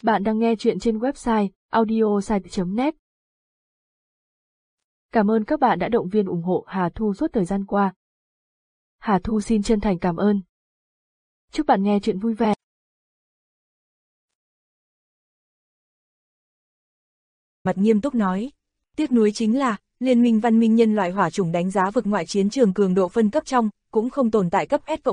Bạn đang nghe chuyện trên website audiosite.net. Cảm ơn các bạn đã động viên ủng hộ Hà Thu suốt thời gian qua. Hà Thu xin chân thành cảm ơn. Chúc bạn nghe chuyện vui vẻ. Mặt nghiêm túc nói, tiếc nuối chính là, Liên minh văn minh nhân loại hỏa chủng đánh giá vực ngoại chiến trường cường độ phân cấp trong, cũng không tồn tại cấp S++.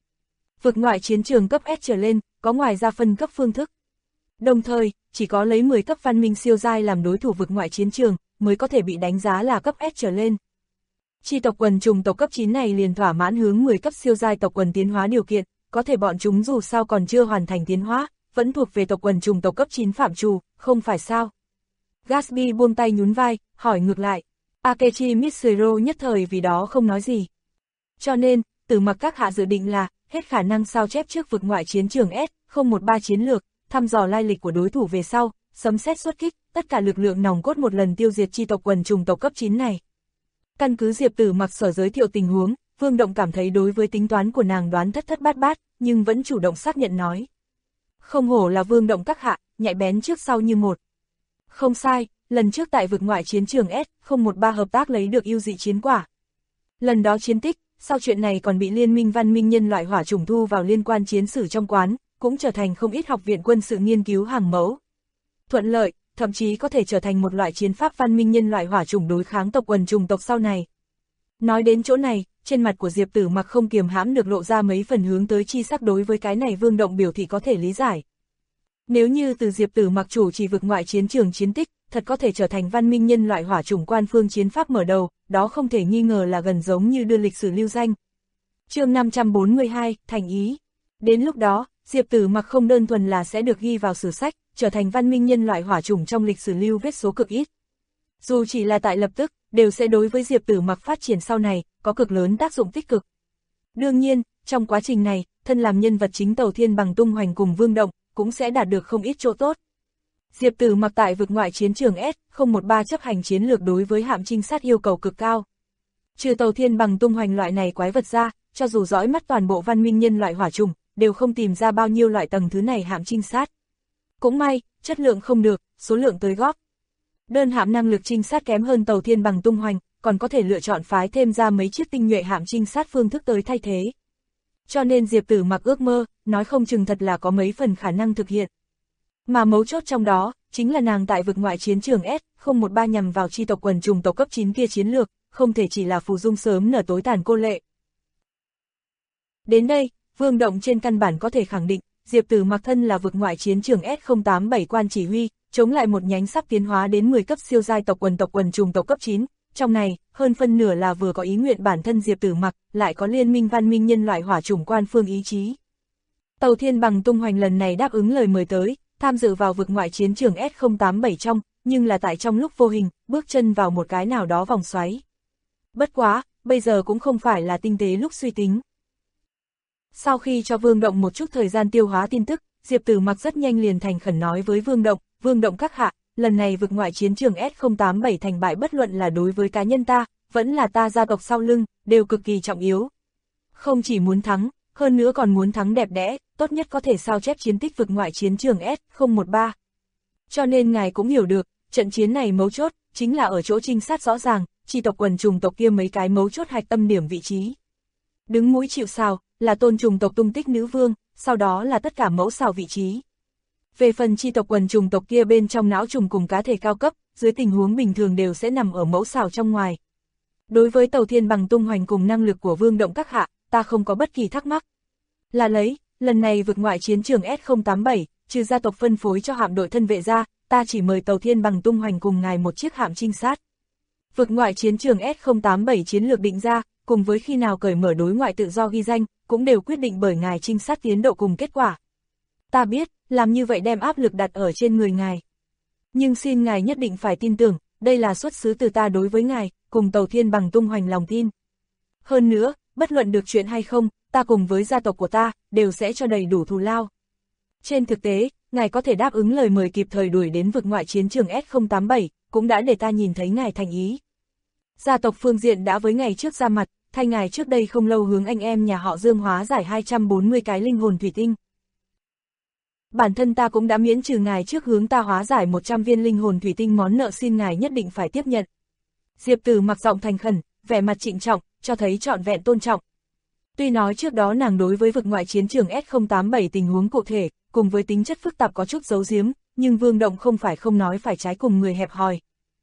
Vực ngoại chiến trường cấp S trở lên, có ngoài ra phân cấp phương thức. Đồng thời, chỉ có lấy 10 cấp văn minh siêu giai làm đối thủ vực ngoại chiến trường, mới có thể bị đánh giá là cấp S trở lên. Chi tộc quần trùng tộc cấp 9 này liền thỏa mãn hướng 10 cấp siêu giai tộc quần tiến hóa điều kiện, có thể bọn chúng dù sao còn chưa hoàn thành tiến hóa, vẫn thuộc về tộc quần trùng tộc cấp 9 phạm trù, không phải sao? Gatsby buông tay nhún vai, hỏi ngược lại. Akechi Mitsuru nhất thời vì đó không nói gì. Cho nên, Tử Mặc các hạ dự định là, hết khả năng sao chép trước vực ngoại chiến trường S013 chiến lược, thăm dò lai lịch của đối thủ về sau, sấm sét xuất kích, tất cả lực lượng nòng cốt một lần tiêu diệt chi tộc quần trùng tộc cấp 9 này. Căn cứ Diệp Tử Mặc sở giới thiệu tình huống, Vương Động cảm thấy đối với tính toán của nàng đoán thất thất bát bát, nhưng vẫn chủ động xác nhận nói. Không hổ là Vương Động các hạ, nhạy bén trước sau như một. Không sai, lần trước tại vực ngoại chiến trường S013 hợp tác lấy được ưu dị chiến quả. Lần đó chiến tích, sau chuyện này còn bị Liên minh văn minh nhân loại hỏa chủng thu vào liên quan chiến sử trong quán, cũng trở thành không ít học viện quân sự nghiên cứu hàng mẫu. Thuận lợi, thậm chí có thể trở thành một loại chiến pháp văn minh nhân loại hỏa chủng đối kháng tộc quần trùng tộc sau này. Nói đến chỗ này, trên mặt của Diệp Tử Mặc không kiềm hãm được lộ ra mấy phần hướng tới chi sắc đối với cái này Vương Động biểu thị có thể lý giải. Nếu như từ Diệp Tử Mặc chủ chỉ vực ngoại chiến trường chiến tích, thật có thể trở thành văn minh nhân loại hỏa chủng quan phương chiến pháp mở đầu, đó không thể nghi ngờ là gần giống như đưa lịch sử lưu danh. Chương 542, thành ý. Đến lúc đó, Diệp Tử Mặc không đơn thuần là sẽ được ghi vào sử sách, trở thành văn minh nhân loại hỏa chủng trong lịch sử lưu vết số cực ít. Dù chỉ là tại lập tức, đều sẽ đối với Diệp Tử Mặc phát triển sau này, có cực lớn tác dụng tích cực. Đương nhiên, trong quá trình này, thân làm nhân vật chính Tàu Thiên Bằng tung hoành cùng Vương Động, cũng sẽ đạt được không ít chỗ tốt. Diệp Tử Mặc tại vực ngoại chiến trường S013 chấp hành chiến lược đối với hạm trinh sát yêu cầu cực cao. Trừ Tàu Thiên Bằng tung hoành loại này quái vật ra, cho dù dõi mắt toàn bộ văn minh nhân loại hỏa chủng, đều không tìm ra bao nhiêu loại tầng thứ này hạm trinh sát. Cũng may, chất lượng không được, số lượng tới góp. Đơn hạm năng lực trinh sát kém hơn Tàu Thiên Bằng tung hoành, còn có thể lựa chọn phái thêm ra mấy chiếc tinh nhuệ hạm trinh sát phương thức tới thay thế. Cho nên Diệp Tử Mặc ước mơ, nói không chừng thật là có mấy phần khả năng thực hiện. Mà mấu chốt trong đó, chính là nàng tại vực ngoại chiến trường S013 nhằm vào chi tộc quần trùng tộc cấp 9 kia chiến lược, không thể chỉ là phù dung sớm nở tối tàn cô lệ. Đến đây, Vương Động trên căn bản có thể khẳng định, Diệp Tử Mặc thân là vực ngoại chiến trường S087 quan chỉ huy, chống lại một nhánh sắp tiến hóa đến 10 cấp siêu giai tộc quần trùng tộc cấp 9, trong này, hơn phân nửa là vừa có ý nguyện bản thân Diệp Tử Mặc, lại có liên minh văn minh nhân loại hỏa chủng quan phương ý chí. Tàu Thiên Bằng tung hoành lần này đáp ứng lời mời tới, tham dự vào vực ngoại chiến trường S087 trong, nhưng là tại trong lúc vô hình, bước chân vào một cái nào đó vòng xoáy. Bất quá, bây giờ cũng không phải là tinh tế lúc suy tính. Sau khi cho Vương Động một chút thời gian tiêu hóa tin tức, Diệp Tử Mặc rất nhanh liền thành khẩn nói với Vương Động các hạ, lần này vực ngoại chiến trường S087 thành bại bất luận là đối với cá nhân ta, vẫn là ta gia tộc sau lưng, đều cực kỳ trọng yếu. Không chỉ muốn thắng, hơn nữa còn muốn thắng đẹp đẽ, tốt nhất có thể sao chép chiến tích vực ngoại chiến trường S013. Cho nên ngài cũng hiểu được, trận chiến này mấu chốt, chính là ở chỗ trinh sát rõ ràng, chi tộc quần trùng tộc kia mấy cái mấu chốt hạch tâm điểm vị trí. Đứng mũi chịu sào, là tôn trùng tộc tung tích nữ vương, sau đó là tất cả mẫu sào vị trí. Về phần chi tộc quần trùng tộc kia bên trong não trùng cùng cá thể cao cấp, dưới tình huống bình thường đều sẽ nằm ở mẫu sào trong ngoài. Đối với Tàu Thiên Bằng tung hoành cùng năng lực của Vương Động các hạ, ta không có bất kỳ thắc mắc. Là lấy, lần này vực ngoại chiến trường S087, trừ gia tộc phân phối cho hạm đội thân vệ ra, ta chỉ mời Tàu Thiên Bằng tung hoành cùng ngài một chiếc hạm trinh sát. Vực ngoại chiến trường S087 chiến lược định ra, cùng với khi nào cởi mở đối ngoại tự do ghi danh, cũng đều quyết định bởi ngài trinh sát tiến độ cùng kết quả. Ta biết, làm như vậy đem áp lực đặt ở trên người ngài. Nhưng xin ngài nhất định phải tin tưởng, đây là xuất xứ từ ta đối với ngài, cùng Tàu Thiên Bằng tung hoành lòng tin. Hơn nữa, bất luận được chuyện hay không, ta cùng với gia tộc của ta, đều sẽ cho đầy đủ thù lao. Trên thực tế, ngài có thể đáp ứng lời mời kịp thời đuổi đến vực ngoại chiến trường S087, cũng đã để ta nhìn thấy ngài thành ý. Gia tộc phương diện đã với ngài trước ra mặt, thay ngài trước đây không lâu hướng anh em nhà họ Dương hóa giải 240 cái linh hồn thủy tinh. Bản thân ta cũng đã miễn trừ ngài trước hướng ta hóa giải 100 viên linh hồn thủy tinh món nợ, xin ngài nhất định phải tiếp nhận. Diệp Tử mặc giọng thành khẩn, vẻ mặt trịnh trọng, cho thấy trọn vẹn tôn trọng. Tuy nói trước đó nàng đối với vực ngoại chiến trường S087 tình huống cụ thể, cùng với tính chất phức tạp có chút giấu giếm, nhưng Vương Động không phải không nói phải trái cùng người hẹp hòi.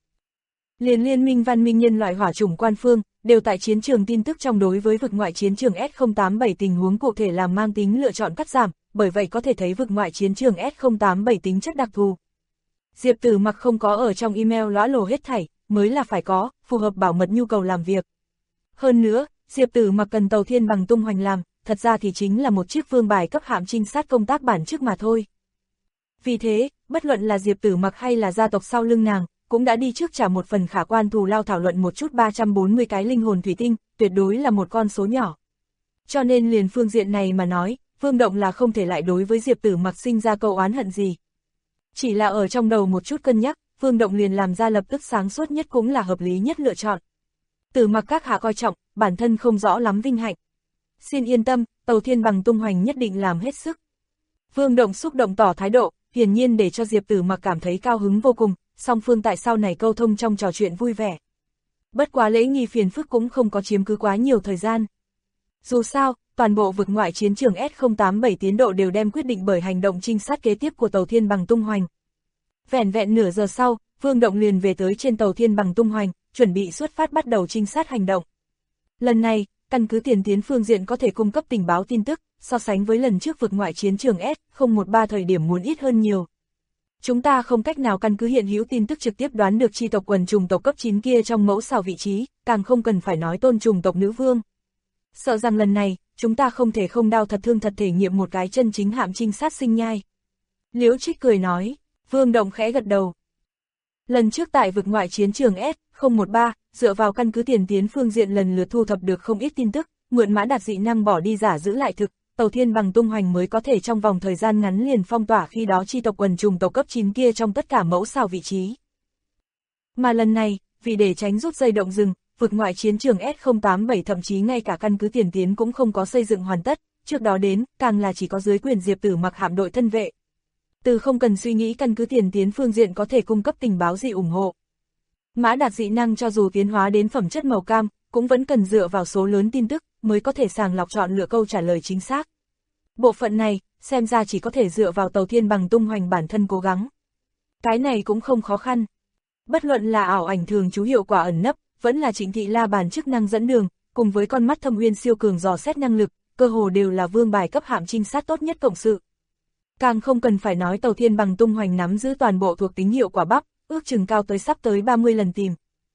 Liền liên minh văn minh nhân loại hỏa chủng quan phương, đều tại chiến trường tin tức trong đối với vực ngoại chiến trường S087 tình huống cụ thể làm mang tính lựa chọn cắt giảm, bởi vậy có thể thấy vực ngoại chiến trường S087 tính chất đặc thù. Diệp Tử mặc không có ở trong email lõa lồ hết thảy, mới là phải có, phù hợp bảo mật nhu cầu làm việc. Hơn nữa, Diệp Tử mặc cần tàu Thiên Bằng tung hoành làm, thật ra thì chính là một chiếc vương bài cấp hạm trinh sát công tác bản chức mà thôi. Vì thế, bất luận là Diệp Tử mặc hay là gia tộc sau lưng nàng, cũng đã đi trước trả một phần khả quan thù lao thảo luận một chút 340 cái linh hồn thủy tinh, tuyệt đối là một con số nhỏ. Cho nên liền phương diện này mà nói, Vương Động là không thể lại đối với Diệp Tử mặc sinh ra câu oán hận gì. Chỉ là ở trong đầu một chút cân nhắc, Vương Động liền làm ra lập tức sáng suốt nhất cũng là hợp lý nhất lựa chọn. Tử mặc các hạ coi trọng, bản thân không rõ lắm vinh hạnh. Xin yên tâm, tàu Thiên Bằng tung hoành nhất định làm hết sức. Vương Động xúc động tỏ thái độ, hiển nhiên để cho Diệp Tử mặc cảm thấy cao hứng vô cùng, song phương tại sau này câu thông trong trò chuyện vui vẻ. Bất quá lễ nghi phiền phức cũng không có chiếm cứ quá nhiều thời gian. Dù sao, toàn bộ vực ngoại chiến trường S087 tiến độ đều đem quyết định bởi hành động trinh sát kế tiếp của tàu Thiên Bằng tung hoành. Vẻn vẹn nửa giờ sau, Vương Động liền về tới trên tàu Thiên Bằng tung hoành, chuẩn bị xuất phát bắt đầu trinh sát hành động. Lần này, căn cứ tiền tiến phương diện có thể cung cấp tình báo tin tức, so sánh với lần trước vực ngoại chiến trường S013 thời điểm muốn ít hơn nhiều. Chúng ta không cách nào căn cứ hiện hữu tin tức trực tiếp đoán được chi tộc quần trùng tộc cấp 9 kia trong mẫu xào vị trí, càng không cần phải nói tôn trùng tộc nữ vương. Sợ rằng lần này, chúng ta không thể không đau thật thương thật thể nghiệm một cái chân chính hạm trinh sát sinh nhai. Liễu Trích cười nói, Vương Động khẽ gật đầu. Lần trước tại vực ngoại chiến trường S013, dựa vào căn cứ tiền tiến phương diện lần lượt thu thập được không ít tin tức, mượn mã đạt dị năng bỏ đi giả giữ lại thực, tàu Thiên Bằng tung hoành mới có thể trong vòng thời gian ngắn liền phong tỏa khi đó chi tộc quần trùng tộc cấp 9 kia trong tất cả mẫu xào vị trí. Mà lần này, vì để tránh rút dây động rừng, vực ngoại chiến trường S087 thậm chí ngay cả căn cứ tiền tiến cũng không có xây dựng hoàn tất, trước đó đến, càng là chỉ có dưới quyền Diệp Tử mặc hạm đội thân vệ. Từ không cần suy nghĩ căn cứ tiền tiến phương diện có thể cung cấp tình báo gì ủng hộ. Mã đạt dị năng cho dù tiến hóa đến phẩm chất màu cam, cũng vẫn cần dựa vào số lớn tin tức, mới có thể sàng lọc chọn lựa câu trả lời chính xác. Bộ phận này, xem ra chỉ có thể dựa vào tàu Thiên Bằng tung hoành bản thân cố gắng. Cái này cũng không khó khăn. Bất luận là ảo ảnh thường trú hiệu quả ẩn nấp, vẫn là Trịnh Thị La Bàn chức năng dẫn đường, cùng với con mắt thâm uyên siêu cường dò xét năng lực, cơ hồ đều là vương bài cấp hạm trinh sát tốt nhất cộng sự. Càng không cần phải nói tàu Thiên Bằng tung hoành nắm giữ toàn bộ thuộc tính hiệu quả bắp, ước chừng cao tới sắp tới 30 lần tìm.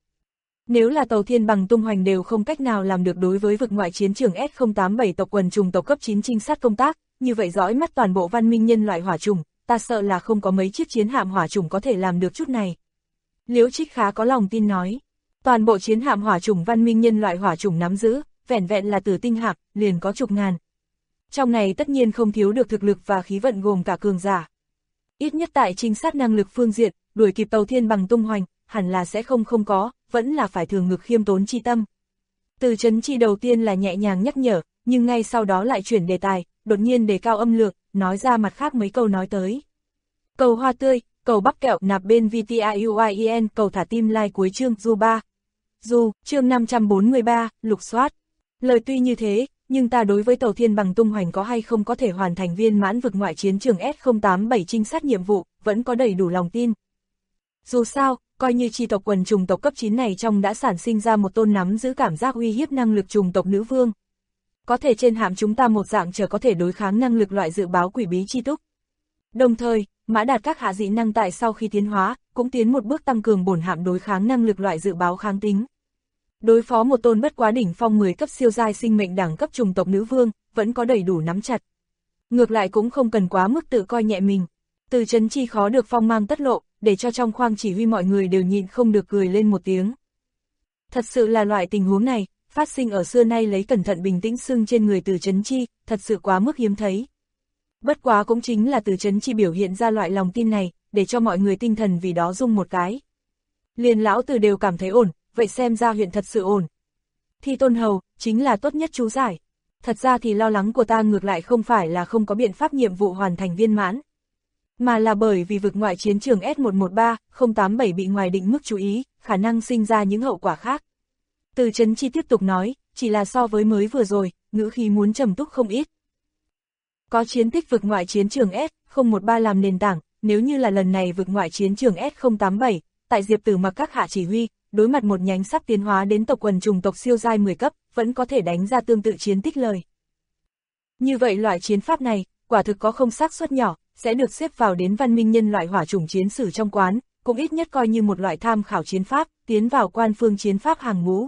Nếu là tàu Thiên Bằng tung hoành đều không cách nào làm được đối với vực ngoại chiến trường S087 tộc quần trùng tộc cấp 9 trinh sát công tác, như vậy dõi mắt toàn bộ văn minh nhân loại hỏa trùng, ta sợ là không có mấy chiếc chiến hạm hỏa trùng có thể làm được chút này. Liễu Trích khá có lòng tin nói, toàn bộ chiến hạm hỏa trùng văn minh nhân loại hỏa trùng nắm giữ, vẻn vẹn là Tử Tinh hạm, liền có chục ngàn. Trong này tất nhiên không thiếu được thực lực và khí vận gồm cả cường giả. Ít nhất tại trinh sát năng lực phương diện, đuổi kịp tàu Thiên Bằng tung hoành, hẳn là sẽ không có, vẫn là phải thường ngực khiêm tốn chi tâm. Từ Trấn Chi đầu tiên là nhẹ nhàng nhắc nhở, nhưng ngay sau đó lại chuyển đề tài, đột nhiên đề cao âm lượng, nói ra mặt khác mấy câu nói tới. Cầu hoa tươi, cầu bắp kẹo nạp bên VTIUIEN, cầu thả tim like cuối chương Du 3. Du, chương 543, lục soát. Lời tuy như thế, nhưng ta đối với tàu Thiên Bằng tung hoành có hay không có thể hoàn thành viên mãn vực ngoại chiến trường S087 trinh sát nhiệm vụ, vẫn có đầy đủ lòng tin. Dù sao, coi như chi tộc quần trùng tộc cấp 9 này trong đã sản sinh ra một tôn nắm giữ cảm giác uy hiếp năng lực trùng tộc nữ vương. Có thể trên hạm chúng ta một dạng chờ có thể đối kháng năng lực loại dự báo quỷ bí chi túc. Đồng thời, mã đạt các hạ dị năng tại sau khi tiến hóa, cũng tiến một bước tăng cường bổn hạm đối kháng năng lực loại dự báo kháng tính. Đối phó một tôn bất quá đỉnh phong 10 cấp siêu giai sinh mệnh đẳng cấp trùng tộc nữ vương, vẫn có đầy đủ nắm chặt. Ngược lại cũng không cần quá mức tự coi nhẹ mình. Từ Trấn Chi khó được phong mang tất lộ, để cho trong khoang chỉ huy mọi người đều nhịn không được cười lên một tiếng. Thật sự là loại tình huống này, phát sinh ở xưa nay lấy cẩn thận bình tĩnh xưng trên người Từ Trấn Chi, thật sự quá mức hiếm thấy. Bất quá cũng chính là Từ Trấn Chi biểu hiện ra loại lòng tin này, để cho mọi người tinh thần vì đó rung một cái. Liền lão Từ đều cảm thấy ổn, vậy xem ra huyện thật sự ổn. Thi Tôn Hầu, chính là tốt nhất chú giải. Thật ra thì lo lắng của ta ngược lại không phải là không có biện pháp nhiệm vụ hoàn thành viên mãn. mà là bởi vì vực ngoại chiến trường S113087 bị ngoài định mức chú ý, khả năng sinh ra những hậu quả khác. Từ Chấn Chi tiếp tục nói, chỉ là so với mới vừa rồi, ngữ khí muốn trầm túc không ít. Có chiến tích vực ngoại chiến trường S013 làm nền tảng, nếu như là lần này vực ngoại chiến trường S087, tại Diệp Tử Mặc các hạ chỉ huy, đối mặt một nhánh sắp tiến hóa đến tộc quần trùng tộc siêu giai 10 cấp, vẫn có thể đánh ra tương tự chiến tích lời. Như vậy loại chiến pháp này, quả thực có không xác suất nhỏ, sẽ được xếp vào đến văn minh nhân loại hỏa chủng chiến sử trong quán, cũng ít nhất coi như một loại tham khảo chiến pháp, tiến vào quan phương chiến pháp hàng ngũ.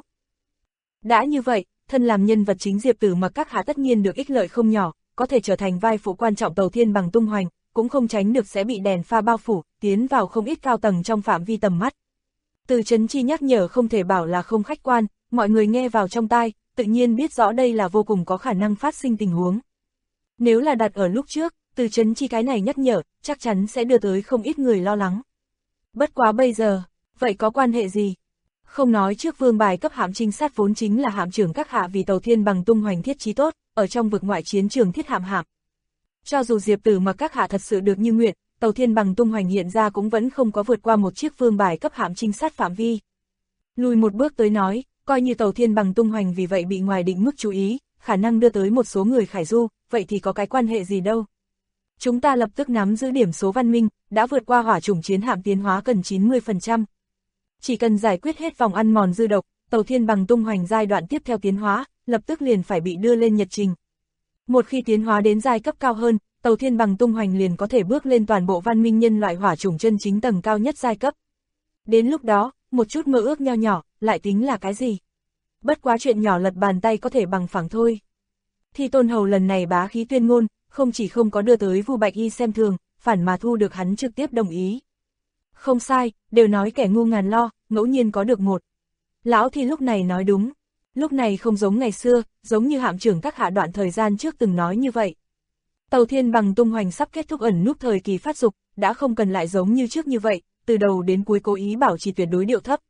Đã như vậy, thân làm nhân vật chính Diệp Tử Mặc các hạ tất nhiên được ích lợi không nhỏ, có thể trở thành vai phụ quan trọng Tàu Thiên Bằng tung hoành, cũng không tránh được sẽ bị đèn pha bao phủ, tiến vào không ít cao tầng trong phạm vi tầm mắt. Từ Chấn Chi nhắc nhở không thể bảo là không khách quan, mọi người nghe vào trong tai, tự nhiên biết rõ đây là vô cùng có khả năng phát sinh tình huống. Nếu là đặt ở lúc trước, Từ Chấn Chi cái này nhắc nhở, chắc chắn sẽ đưa tới không ít người lo lắng. Bất quá bây giờ, vậy có quan hệ gì? Không nói trước vương bài cấp hạm trinh sát vốn chính là hạm trưởng các hạ vì Tàu Thiên Bằng tung hoành thiết trí tốt, ở trong vực ngoại chiến trường thiết hạm hạm. Cho dù Diệp Tử Mặc các hạ thật sự được như nguyện, Tàu Thiên Bằng tung hoành hiện ra cũng vẫn không có vượt qua một chiếc vương bài cấp hạm trinh sát phạm vi. Lùi một bước tới nói, coi như Tàu Thiên Bằng tung hoành vì vậy bị ngoài định mức chú ý, khả năng đưa tới một số người khải du, vậy thì có cái quan hệ gì đâu. Chúng ta lập tức nắm giữ điểm số văn minh, đã vượt qua hỏa chủng chiến hạm tiến hóa cần 90%. Chỉ cần giải quyết hết vòng ăn mòn dư độc, Tàu Thiên Bằng tung hoành giai đoạn tiếp theo tiến hóa, lập tức liền phải bị đưa lên nhật trình. Một khi tiến hóa đến giai cấp cao hơn, Tàu Thiên Bằng tung hoành liền có thể bước lên toàn bộ văn minh nhân loại hỏa chủng chân chính tầng cao nhất giai cấp. Đến lúc đó, một chút mơ ước nho nhỏ, lại tính là cái gì? Bất quá chuyện nhỏ lật bàn tay có thể bằng phẳng thôi. Thi Tôn Hầu lần này bá khí tuyên ngôn, không chỉ không có đưa tới Vu Bạch Y xem thường, phản mà thu được hắn trực tiếp đồng ý. Không sai, đều nói kẻ ngu ngàn lo, ngẫu nhiên có được một. Lão Thi lúc này nói đúng. Lúc này không giống ngày xưa, giống như hạm trưởng các hạ đoạn thời gian trước từng nói như vậy. Tàu Thiên Bằng tung hoành sắp kết thúc ẩn núp thời kỳ phát dục, đã không cần lại giống như trước như vậy, từ đầu đến cuối cố ý bảo trì tuyệt đối điệu thấp.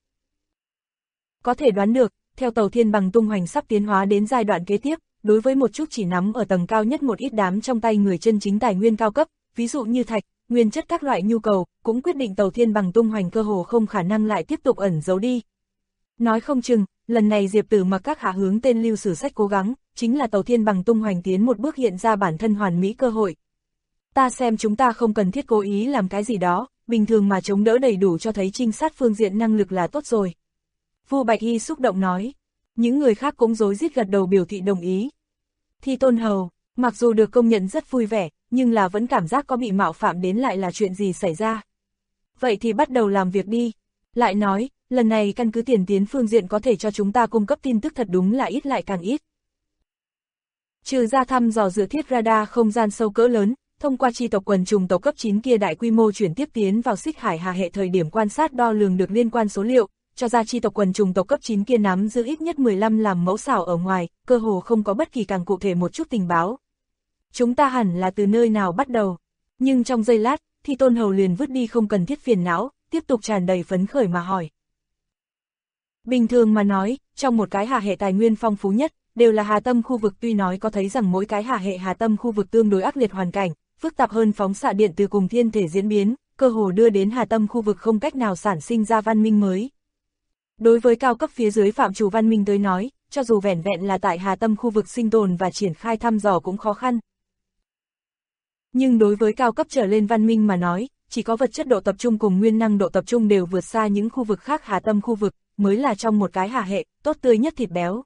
Có thể đoán được, theo Tàu Thiên Bằng tung hoành sắp tiến hóa đến giai đoạn kế tiếp, đối với một chút chỉ nắm ở tầng cao nhất một ít đám trong tay người chân chính tài nguyên cao cấp, ví dụ như thạch, nguyên chất các loại nhu cầu, cũng quyết định Tàu Thiên Bằng tung hoành cơ hồ không khả năng lại tiếp tục ẩn giấu đi. Nói không chừng, lần này Diệp Tử Mặc các hạ hướng tên lưu sử sách cố gắng, chính là Tàu Thiên Bằng tung hoành tiến một bước hiện ra bản thân hoàn mỹ cơ hội. Ta xem chúng ta không cần thiết cố ý làm cái gì đó, bình thường mà chống đỡ đầy đủ cho thấy trinh sát phương diện năng lực là tốt rồi. Vu Bạch Y xúc động nói, những người khác cũng rối rít gật đầu biểu thị đồng ý. Thi Tôn Hầu, mặc dù được công nhận rất vui vẻ, nhưng là vẫn cảm giác có bị mạo phạm đến lại là chuyện gì xảy ra. Vậy thì bắt đầu làm việc đi. Lại nói, lần này căn cứ tiền tiến phương diện có thể cho chúng ta cung cấp tin tức thật đúng là ít lại càng ít. Trừ ra thăm dò dựa thiết radar không gian sâu cỡ lớn, thông qua chi tộc quần trùng tộc cấp 9 kia đại quy mô chuyển tiếp tiến vào Xích Hải Hà hệ thời điểm quan sát đo lường được liên quan số liệu, cho ra chi tộc quần trùng tộc cấp 9 kia nắm giữ ít nhất 15 làm mẫu xảo ở ngoài, cơ hồ không có bất kỳ càng cụ thể một chút tình báo. Chúng ta hẳn là từ nơi nào bắt đầu? Nhưng trong giây lát, Thi Tôn Hầu liền vứt đi không cần thiết phiền não, tiếp tục tràn đầy phấn khởi mà hỏi. Bình thường mà nói, trong một cái hà hệ tài nguyên phong phú nhất, đều là hà tâm khu vực, tuy nói có thấy rằng mỗi cái hà hệ hà tâm khu vực tương đối ác liệt hoàn cảnh, phức tạp hơn phóng xạ điện từ cùng thiên thể diễn biến, cơ hồ đưa đến hà tâm khu vực không cách nào sản sinh ra văn minh mới. Đối với cao cấp phía dưới phạm chủ văn minh tới nói, cho dù vẻn vẹn là tại hà tâm khu vực sinh tồn và triển khai thăm dò cũng khó khăn. Nhưng đối với cao cấp trở lên văn minh mà nói, chỉ có vật chất độ tập trung cùng nguyên năng độ tập trung đều vượt xa những khu vực khác hà tâm khu vực, mới là trong một cái hà hệ, tốt tươi nhất thịt béo.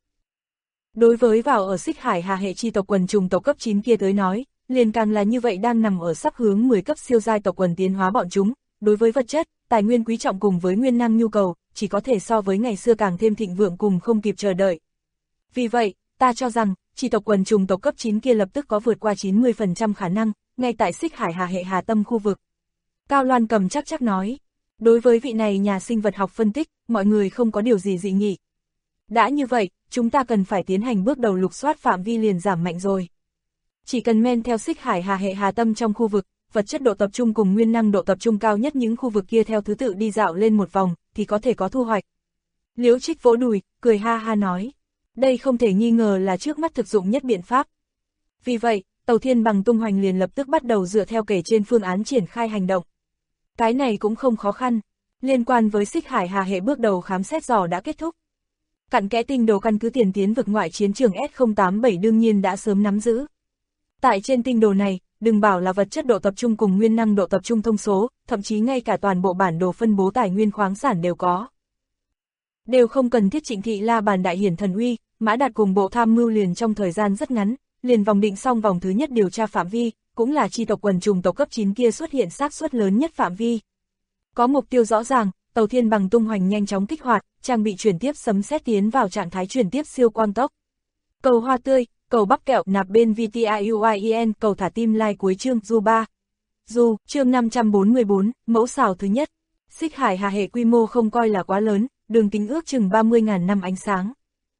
Đối với vào ở Xích Hải hà hệ chi tộc quần trùng tộc cấp 9 kia tới nói, liền càng là như vậy đang nằm ở sắp hướng 10 cấp siêu giai tộc quần tiến hóa bọn chúng, đối với vật chất, tài nguyên quý trọng cùng với nguyên năng nhu cầu, chỉ có thể so với ngày xưa càng thêm thịnh vượng cùng không kịp chờ đợi. Vì vậy, ta cho rằng, chi tộc quần trùng tộc cấp 9 kia lập tức có vượt qua 90% khả năng, ngay tại Xích Hải hà hệ hà tâm khu vực. Cao Loan Cầm chắc nói, đối với vị này nhà sinh vật học phân tích, mọi người không có điều gì dị nghị. Đã như vậy, chúng ta cần phải tiến hành bước đầu lục soát phạm vi liền giảm mạnh rồi. Chỉ cần men theo Xích Hải hà hệ hà tâm trong khu vực, vật chất độ tập trung cùng nguyên năng độ tập trung cao nhất những khu vực kia theo thứ tự đi dạo lên một vòng, thì có thể có thu hoạch. Liễu Trích vỗ đùi, cười ha ha nói, đây không thể nghi ngờ là trước mắt thực dụng nhất biện pháp. Vì vậy, Tàu Thiên Bằng tung hoành liền lập tức bắt đầu dựa theo kể trên phương án triển khai hành động. Cái này cũng không khó khăn. Liên quan với Xích Hải Hà hệ bước đầu khám xét dò đã kết thúc. Cặn kẽ tinh đồ căn cứ tiền tiến vực ngoại chiến trường S087 đương nhiên đã sớm nắm giữ. Tại trên tinh đồ này, đừng bảo là vật chất độ tập trung cùng nguyên năng độ tập trung thông số, thậm chí ngay cả toàn bộ bản đồ phân bố tài nguyên khoáng sản đều có. Đều không cần thiết Trịnh Thị La Bàn đại hiển thần uy, Mã Đạt cùng bộ tham mưu liền trong thời gian rất ngắn, liền vòng định xong vòng thứ nhất điều tra phạm vi, cũng là chi tộc quần trùng tộc cấp 9 kia xuất hiện xác suất lớn nhất phạm vi. Có mục tiêu rõ ràng, Tàu Thiên Bằng tung hoành nhanh chóng kích hoạt, trang bị chuyển tiếp sấm sét tiến vào trạng thái chuyển tiếp siêu quang tốc. Cầu hoa tươi, cầu bắp kẹo nạp bên VTIUIEN, cầu thả tim like cuối chương Du 3. Du, chương 544, mẫu xào thứ nhất. Xích Hải Hà hệ quy mô không coi là quá lớn, đường kính ước chừng 30.000 năm ánh sáng.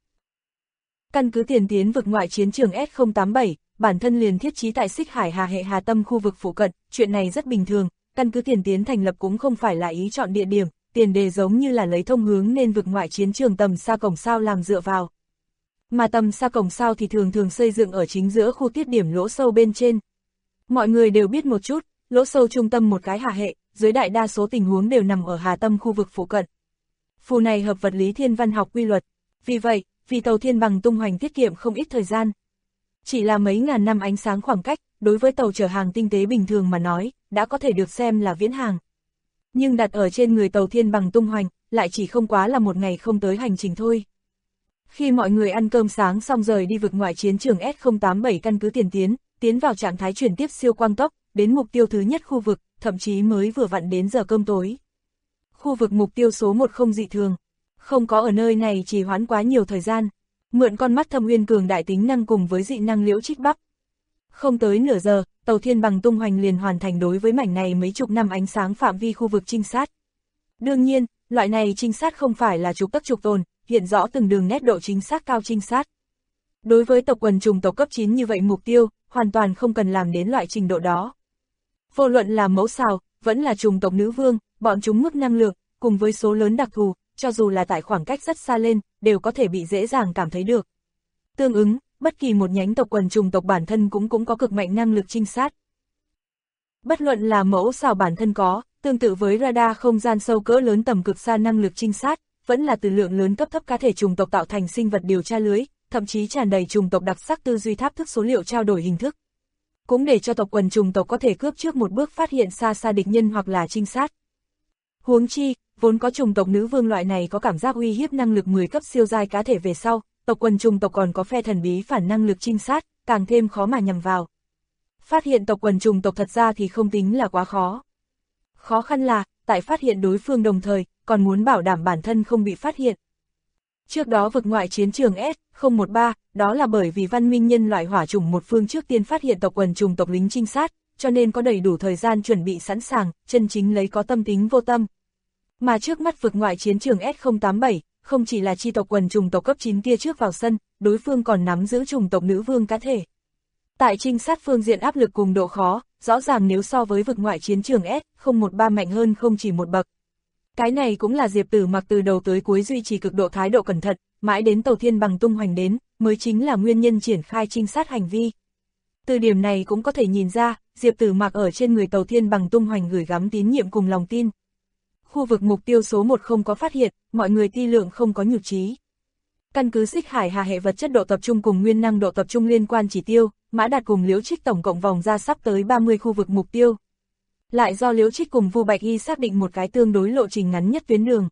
Căn cứ tiền tiến vực ngoại chiến trường S087, bản thân liền thiết trí tại Xích Hải Hà hệ Hà Tâm khu vực phụ cận, chuyện này rất bình thường, căn cứ tiền tiến thành lập cũng không phải là ý chọn địa điểm, tiền đề giống như là lấy thông hướng nên vực ngoại chiến trường tầm xa cổng sao làm dựa vào. Mà tầm xa cổng sao thì thường thường xây dựng ở chính giữa khu tiết điểm lỗ sâu bên trên. Mọi người đều biết một chút, lỗ sâu trung tâm một cái hà hệ, dưới đại đa số tình huống đều nằm ở Hà Tâm khu vực phụ cận. Phù này hợp vật lý thiên văn học quy luật. Vì vậy, vì Tàu Thiên Bằng tung hoành tiết kiệm không ít thời gian. Chỉ là mấy ngàn năm ánh sáng khoảng cách, đối với tàu chở hàng tinh tế bình thường mà nói, đã có thể được xem là viễn hàng. Nhưng đặt ở trên người Tàu Thiên Bằng tung hoành, lại chỉ không quá là một ngày không tới hành trình thôi. Khi mọi người ăn cơm sáng xong rời đi vực ngoại chiến trường S087 căn cứ tiền tiến vào trạng thái chuyển tiếp siêu quang tốc, đến mục tiêu thứ nhất khu vực, thậm chí mới vừa vặn đến giờ cơm tối. Khu vực mục tiêu số 1 không dị thường, không có ở nơi này trì hoãn quá nhiều thời gian, mượn con mắt thâm uyên cường đại tính năng cùng với dị năng liễu trích bắp. Không tới nửa giờ, Tàu Thiên Bằng tung hoành liền hoàn thành đối với mảnh này mấy chục năm ánh sáng phạm vi khu vực trinh sát. Đương nhiên, loại này trinh sát không phải là trục tắc trục tồn, hiện rõ từng đường nét độ chính xác cao trinh sát. Đối với tộc quần trùng tộc cấp 9 như vậy mục tiêu, hoàn toàn không cần làm đến loại trình độ đó. Vô luận là mẫu xào, vẫn là trùng tộc nữ vương, bọn chúng mức năng lượng, cùng với số lớn đặc thù, cho dù là tại khoảng cách rất xa lên, đều có thể bị dễ dàng cảm thấy được. Tương ứng, bất kỳ một nhánh tộc quần trùng tộc bản thân cũng có cực mạnh năng lực trinh sát. Bất luận là mẫu xào bản thân có, tương tự với radar không gian sâu cỡ lớn tầm cực xa năng lực trinh sát, vẫn là từ lượng lớn cấp thấp cá thể trùng tộc tạo thành sinh vật điều tra lưới, thậm chí tràn đầy trùng tộc đặc sắc tư duy tháp thức số liệu trao đổi hình thức. Cũng để cho tộc quần trùng tộc có thể cướp trước một bước phát hiện xa xa địch nhân hoặc là trinh sát. Huống chi, vốn có trùng tộc nữ vương loại này có cảm giác uy hiếp năng lực 10 cấp siêu giai cá thể về sau, tộc quần trùng tộc còn có phe thần bí phản năng lực trinh sát, càng thêm khó mà nhằm vào. Phát hiện tộc quần trùng tộc thật ra thì không tính là quá khó. Khó khăn là, tại phát hiện đối phương đồng thời, còn muốn bảo đảm bản thân không bị phát hiện. Trước đó vực ngoại chiến trường S013, đó là bởi vì văn minh nhân loại hỏa chủng một phương trước tiên phát hiện tộc quần trùng tộc lính trinh sát, cho nên có đầy đủ thời gian chuẩn bị sẵn sàng, chân chính lấy có tâm tính vô tâm. Mà trước mắt vực ngoại chiến trường S087, không chỉ là chi tộc quần trùng tộc cấp 9 kia trước vào sân, đối phương còn nắm giữ trùng tộc nữ vương cá thể. Tại trinh sát phương diện áp lực cùng độ khó, rõ ràng nếu so với vực ngoại chiến trường S013 mạnh hơn không chỉ một bậc. Cái này cũng là Diệp Tử Mặc từ đầu tới cuối duy trì cực độ thái độ cẩn thận, mãi đến Tàu Thiên Bằng tung hoành đến, mới chính là nguyên nhân triển khai trinh sát hành vi. Từ điểm này cũng có thể nhìn ra, Diệp Tử Mặc ở trên người Tàu Thiên Bằng tung hoành gửi gắm tín nhiệm cùng lòng tin. Khu vực mục tiêu số 1 không có phát hiện, mọi người ti lượng không có nhụt chí. Căn cứ Xích Hải Hà hệ vật chất độ tập trung cùng nguyên năng độ tập trung liên quan chỉ tiêu, Mã Đạt cùng Liễu Trích tổng cộng vòng ra sắp tới 30 khu vực mục tiêu. Lại do Liễu Trích cùng Vu Bạch Y xác định một cái tương đối lộ trình ngắn nhất tuyến đường.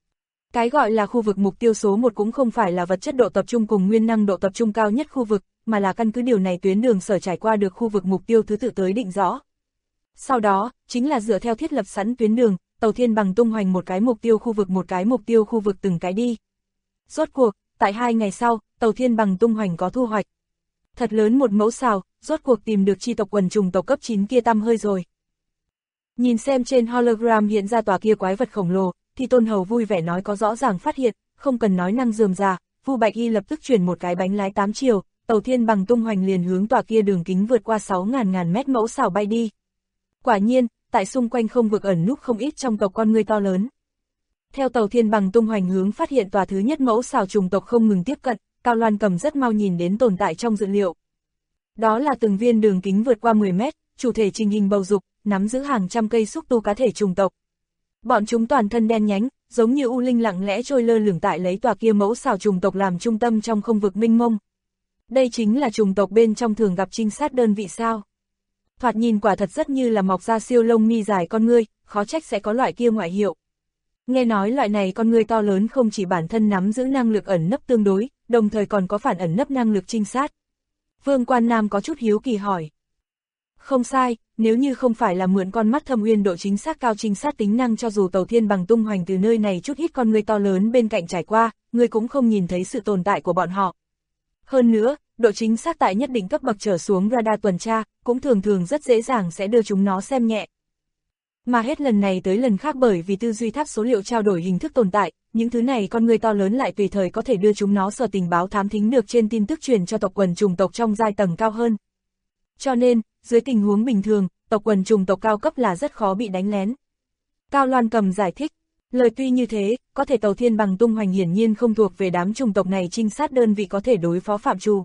Cái gọi là khu vực mục tiêu số 1 cũng không phải là vật chất độ tập trung cùng nguyên năng độ tập trung cao nhất khu vực, mà là căn cứ điều này tuyến đường sở trải qua được khu vực mục tiêu thứ tự tới định rõ. Sau đó, chính là dựa theo thiết lập sẵn tuyến đường, Tàu Thiên Bằng tung hoành một cái mục tiêu khu vực từng cái đi. Rốt cuộc, tại 2 ngày sau, Tàu Thiên Bằng tung hoành có thu hoạch. Thật lớn một mẫu xào, rốt cuộc tìm được chi tộc quần trùng tộc cấp 9 kia tăm hơi rồi. Nhìn xem trên hologram hiện ra tòa kia quái vật khổng lồ, thì Tôn Hầu vui vẻ nói có rõ ràng phát hiện, không cần nói năng rườm rà, Vu Bạch Y lập tức chuyển một cái bánh lái 8 chiều, Tàu Thiên Bằng tung hoành liền hướng tòa kia đường kính vượt qua 6.000 mét mẫu xào bay đi. Quả nhiên, tại xung quanh không vực ẩn núp không ít trong tộc con ngươi to lớn. Theo Tàu Thiên Bằng tung hoành hướng phát hiện tòa thứ nhất mẫu xào trùng tộc không ngừng tiếp cận, Cao Loan Cầm rất mau nhìn đến tồn tại trong dữ liệu. Đó là từng viên đường kính vượt qua 10 mét, chủ thể trình hình bầu dục, nắm giữ hàng trăm cây xúc tu cá thể trùng tộc. Bọn chúng toàn thân đen nhánh, giống như u linh lặng lẽ trôi lơ lửng tại lấy tòa kia mẫu xào trùng tộc làm trung tâm trong không vực mênh mông. Đây chính là trùng tộc bên trong thường gặp trinh sát đơn vị sao. Thoạt nhìn quả thật rất như là mọc ra siêu lông mi dài con ngươi, khó trách sẽ có loại kia ngoại hiệu. Nghe nói loại này con ngươi to lớn không chỉ bản thân nắm giữ năng lực ẩn nấp tương đối, đồng thời còn có phản ẩn nấp năng lực trinh sát. Vương Quan Nam có chút hiếu kỳ hỏi. Không sai, nếu như không phải là mượn con mắt Thâm Uyên độ chính xác cao trinh sát tính năng, cho dù Tàu Thiên Bằng tung hoành từ nơi này chút ít con ngươi to lớn bên cạnh trải qua, ngươi cũng không nhìn thấy sự tồn tại của bọn họ. Hơn nữa, độ chính xác tại nhất định cấp bậc trở xuống radar tuần tra, cũng thường thường rất dễ dàng sẽ đưa chúng nó xem nhẹ. Mà hết lần này tới lần khác bởi vì tư duy tháp số liệu trao đổi hình thức tồn tại, những thứ này con người to lớn lại tùy thời có thể đưa chúng nó sở tình báo thám thính được trên tin tức truyền cho tộc quần trùng tộc trong giai tầng cao hơn. Cho nên, dưới tình huống bình thường, tộc quần trùng tộc cao cấp là rất khó bị đánh lén. Cao Loan Cầm giải thích, lời tuy như thế, có thể Tàu Thiên Bằng tung hoành hiển nhiên không thuộc về đám trùng tộc này trinh sát đơn vị có thể đối phó phạm trù.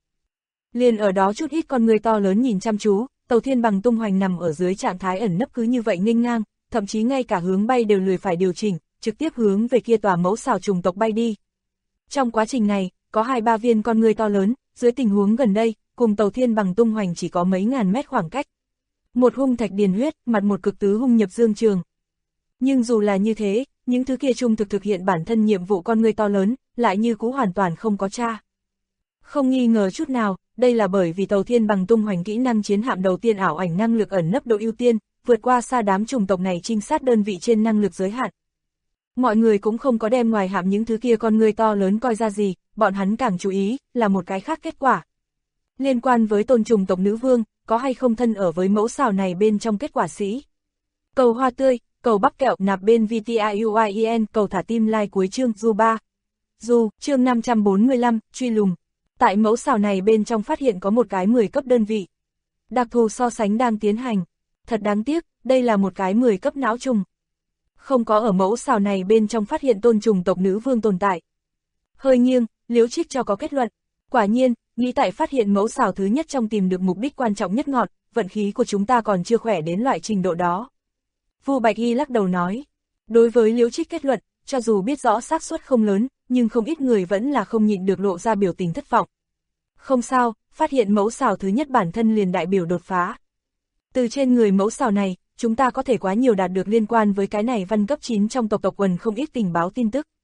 Liền ở đó chút ít con người to lớn nhìn chăm chú, Tàu Thiên Bằng tung hoành nằm ở dưới trạng thái ẩn nấp cứ như vậy nghênh ngang, thậm chí ngay cả hướng bay đều lười phải điều chỉnh, trực tiếp hướng về kia tòa mẫu xào trùng tộc bay đi. Trong quá trình này, có 2-3 viên con người to lớn, dưới tình huống gần đây, cùng Tàu Thiên Bằng tung hoành chỉ có mấy ngàn mét khoảng cách. Một hung thạch điền huyết, mặt một cực tứ hung nhập dương trường. Nhưng dù là như thế, những thứ kia trung thực hiện bản thân nhiệm vụ con người to lớn, lại như cũ hoàn toàn không có tra. Không nghi ngờ chút nào, đây là bởi vì Tàu Thiên Bằng tung hoành kỹ năng chiến hạm đầu tiên ảo ảnh năng lực ẩn nấp độ ưu tiên, vượt qua xa đám chủng tộc này trinh sát đơn vị trên năng lực giới hạn. Mọi người cũng không có đem ngoài hạm những thứ kia con người to lớn coi ra gì, bọn hắn càng chú ý, là một cái khác kết quả. Liên quan với tôn trùng tộc nữ vương, có hay không thân ở với mẫu xào này bên trong kết quả sĩ. Cầu hoa tươi, cầu bắp kẹo nạp bên VTIUIEN, cầu thả tim like cuối chương Du 3. Du, chương 545, truy lùng. Tại mẫu xào này bên trong phát hiện có một cái 10 cấp đơn vị. Đặc thù so sánh đang tiến hành. Thật đáng tiếc, đây là một cái 10 cấp não trùng. Không có ở mẫu xào này bên trong phát hiện tôn trùng tộc nữ vương tồn tại. Hơi nghiêng, Liễu Trích cho có kết luận. Quả nhiên, nghĩ tại phát hiện mẫu xào thứ nhất trong tìm được mục đích quan trọng nhất ngọn, vận khí của chúng ta còn chưa khỏe đến loại trình độ đó. Vu Bạch Y lắc đầu nói. Đối với Liễu Trích kết luận, cho dù biết rõ xác suất không lớn, nhưng không ít người vẫn là không nhịn được lộ ra biểu tình thất vọng. Không sao, phát hiện mẫu xào thứ nhất bản thân liền đại biểu đột phá. Từ trên người mẫu xào này, chúng ta có thể quá nhiều đạt được liên quan với cái này văn cấp 9 trong tộc quần không ít tình báo tin tức.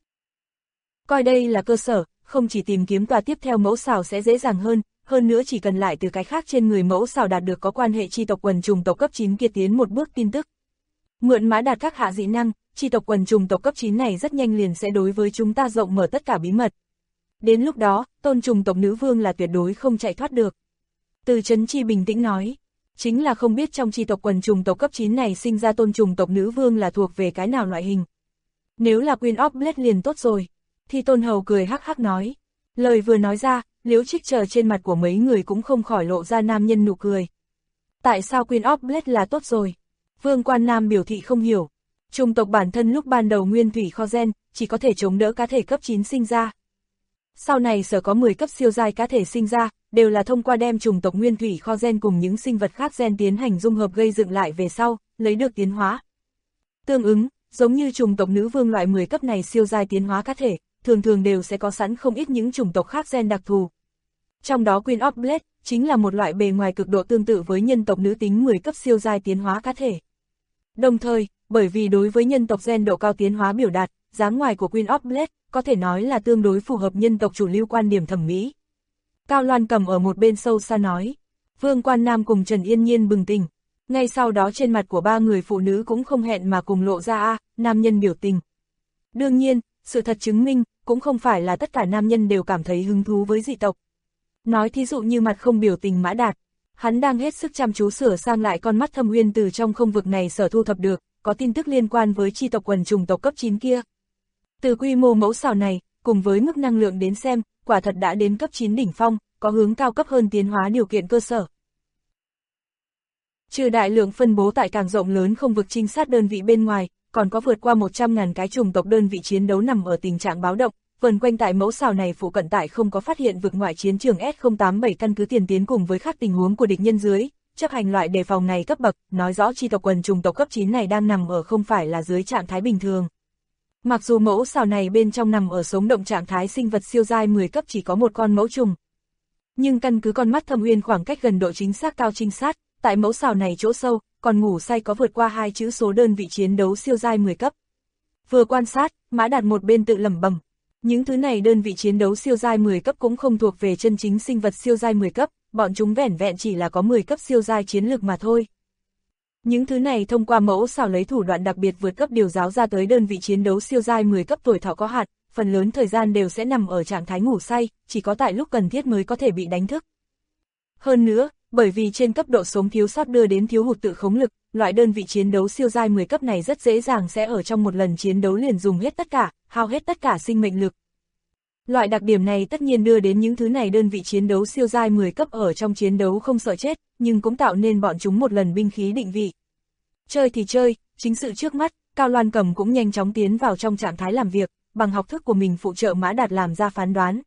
Coi đây là cơ sở, không chỉ tìm kiếm tòa tiếp theo mẫu xào sẽ dễ dàng hơn nữa chỉ cần lại từ cái khác trên người mẫu xào đạt được có quan hệ chi tộc quần trùng tộc cấp 9 kia tiến một bước tin tức. Mượn Mã Đạt các hạ dị năng, chi tộc quần trùng tộc cấp 9 này rất nhanh liền sẽ đối với chúng ta rộng mở tất cả bí mật. Đến lúc đó, tôn trùng tộc nữ vương là tuyệt đối không chạy thoát được. Từ Trấn Chi bình tĩnh nói, chính là không biết trong chi tộc quần trùng tộc cấp 9 này sinh ra tôn trùng tộc nữ vương là thuộc về cái nào loại hình. Nếu là Queen of Blade liền tốt rồi. Thì Tôn Hầu cười hắc hắc nói. Lời vừa nói ra, Liễu Trích chờ trên mặt của mấy người cũng không khỏi lộ ra nam nhân nụ cười. Tại sao Queen of Blade là tốt rồi? Vương Quan Nam biểu thị không hiểu. Trùng tộc bản thân lúc ban đầu nguyên thủy kho gen, chỉ có thể chống đỡ cá thể cấp 9 sinh ra. Sau này sở có 10 cấp siêu giai cá thể sinh ra, đều là thông qua đem trùng tộc nguyên thủy kho gen cùng những sinh vật khác gen tiến hành dung hợp gây dựng lại về sau, lấy được tiến hóa. Tương ứng, giống như trùng tộc nữ vương loại 10 cấp này siêu giai tiến hóa cá thể, thường thường đều sẽ có sẵn không ít những chủng tộc khác gen đặc thù. Trong đó Queen of Blade chính là một loại bề ngoài cực độ tương tự với nhân tộc nữ tính 10 cấp siêu giai tiến hóa cá thể. Đồng thời, bởi vì đối với nhân tộc gen độ cao tiến hóa biểu đạt, dáng ngoài của Queen of Blade có thể nói là tương đối phù hợp nhân tộc chủ lưu quan điểm thẩm mỹ. Cao Loan Cầm ở một bên sâu xa nói. Vương Quan Nam cùng Trần Yên Nhiên bừng tỉnh. Ngay sau đó trên mặt của ba người phụ nữ cũng không hẹn mà cùng lộ ra nam nhân biểu tình. Đương nhiên, sự thật chứng minh, cũng không phải là tất cả nam nhân đều cảm thấy hứng thú với dị tộc. Nói thí dụ như mặt không biểu tình Mã Đạt, hắn đang hết sức chăm chú sửa sang lại con mắt Thâm Uyên từ trong không vực này sở thu thập được, có tin tức liên quan với chi tộc quần trùng tộc cấp 9 kia. Từ quy mô mẫu xào này, cùng với mức năng lượng đến xem, quả thật đã đến cấp 9 đỉnh phong, có hướng cao cấp hơn tiến hóa điều kiện cơ sở. Trừ đại lượng phân bố tại càng rộng lớn không vực trinh sát đơn vị bên ngoài, còn có vượt qua 100.000 cái chủng tộc đơn vị chiến đấu nằm ở tình trạng báo động, vần quanh tại mẫu sao này phụ cận tại không có phát hiện vực ngoại chiến trường S087 căn cứ tiền tiến cùng với các tình huống của địch nhân dưới, chấp hành loại đề phòng này cấp bậc, nói rõ chi tộc quần trùng tộc cấp 9 này đang nằm ở không phải là dưới trạng thái bình thường. Mặc dù mẫu sao này bên trong nằm ở sống động trạng thái sinh vật siêu giai 10 cấp chỉ có một con mẫu trùng. Nhưng căn cứ con mắt Thâm Uyên khoảng cách gần độ chính xác cao trinh sát, tại mẫu sao này chỗ sâu, còn ngủ say có vượt qua 2 chữ số đơn vị chiến đấu siêu giai 10 cấp. Vừa quan sát, Mã Đạt một bên tự lẩm bẩm, những thứ này đơn vị chiến đấu siêu giai 10 cấp cũng không thuộc về chân chính sinh vật siêu giai 10 cấp, bọn chúng vẻn vẹn chỉ là có 10 cấp siêu giai chiến lực mà thôi. Những thứ này thông qua mẫu sao lấy thủ đoạn đặc biệt vượt cấp điều giáo ra tới đơn vị chiến đấu siêu giai 10 cấp tuổi thọ có hạn, phần lớn thời gian đều sẽ nằm ở trạng thái ngủ say, chỉ có tại lúc cần thiết mới có thể bị đánh thức. Hơn nữa, bởi vì trên cấp độ sống thiếu sót đưa đến thiếu hụt tự khống lực, loại đơn vị chiến đấu siêu giai 10 cấp này rất dễ dàng sẽ ở trong một lần chiến đấu liền dùng hết tất cả, hao hết tất cả sinh mệnh lực. Loại đặc điểm này tất nhiên đưa đến những thứ này đơn vị chiến đấu siêu giai 10 cấp ở trong chiến đấu không sợ chết, nhưng cũng tạo nên bọn chúng một lần binh khí định vị. Chơi thì chơi, chính sự trước mắt, Cao Loan Cầm cũng nhanh chóng tiến vào trong trạng thái làm việc, bằng học thức của mình phụ trợ Mã Đạt làm ra phán đoán.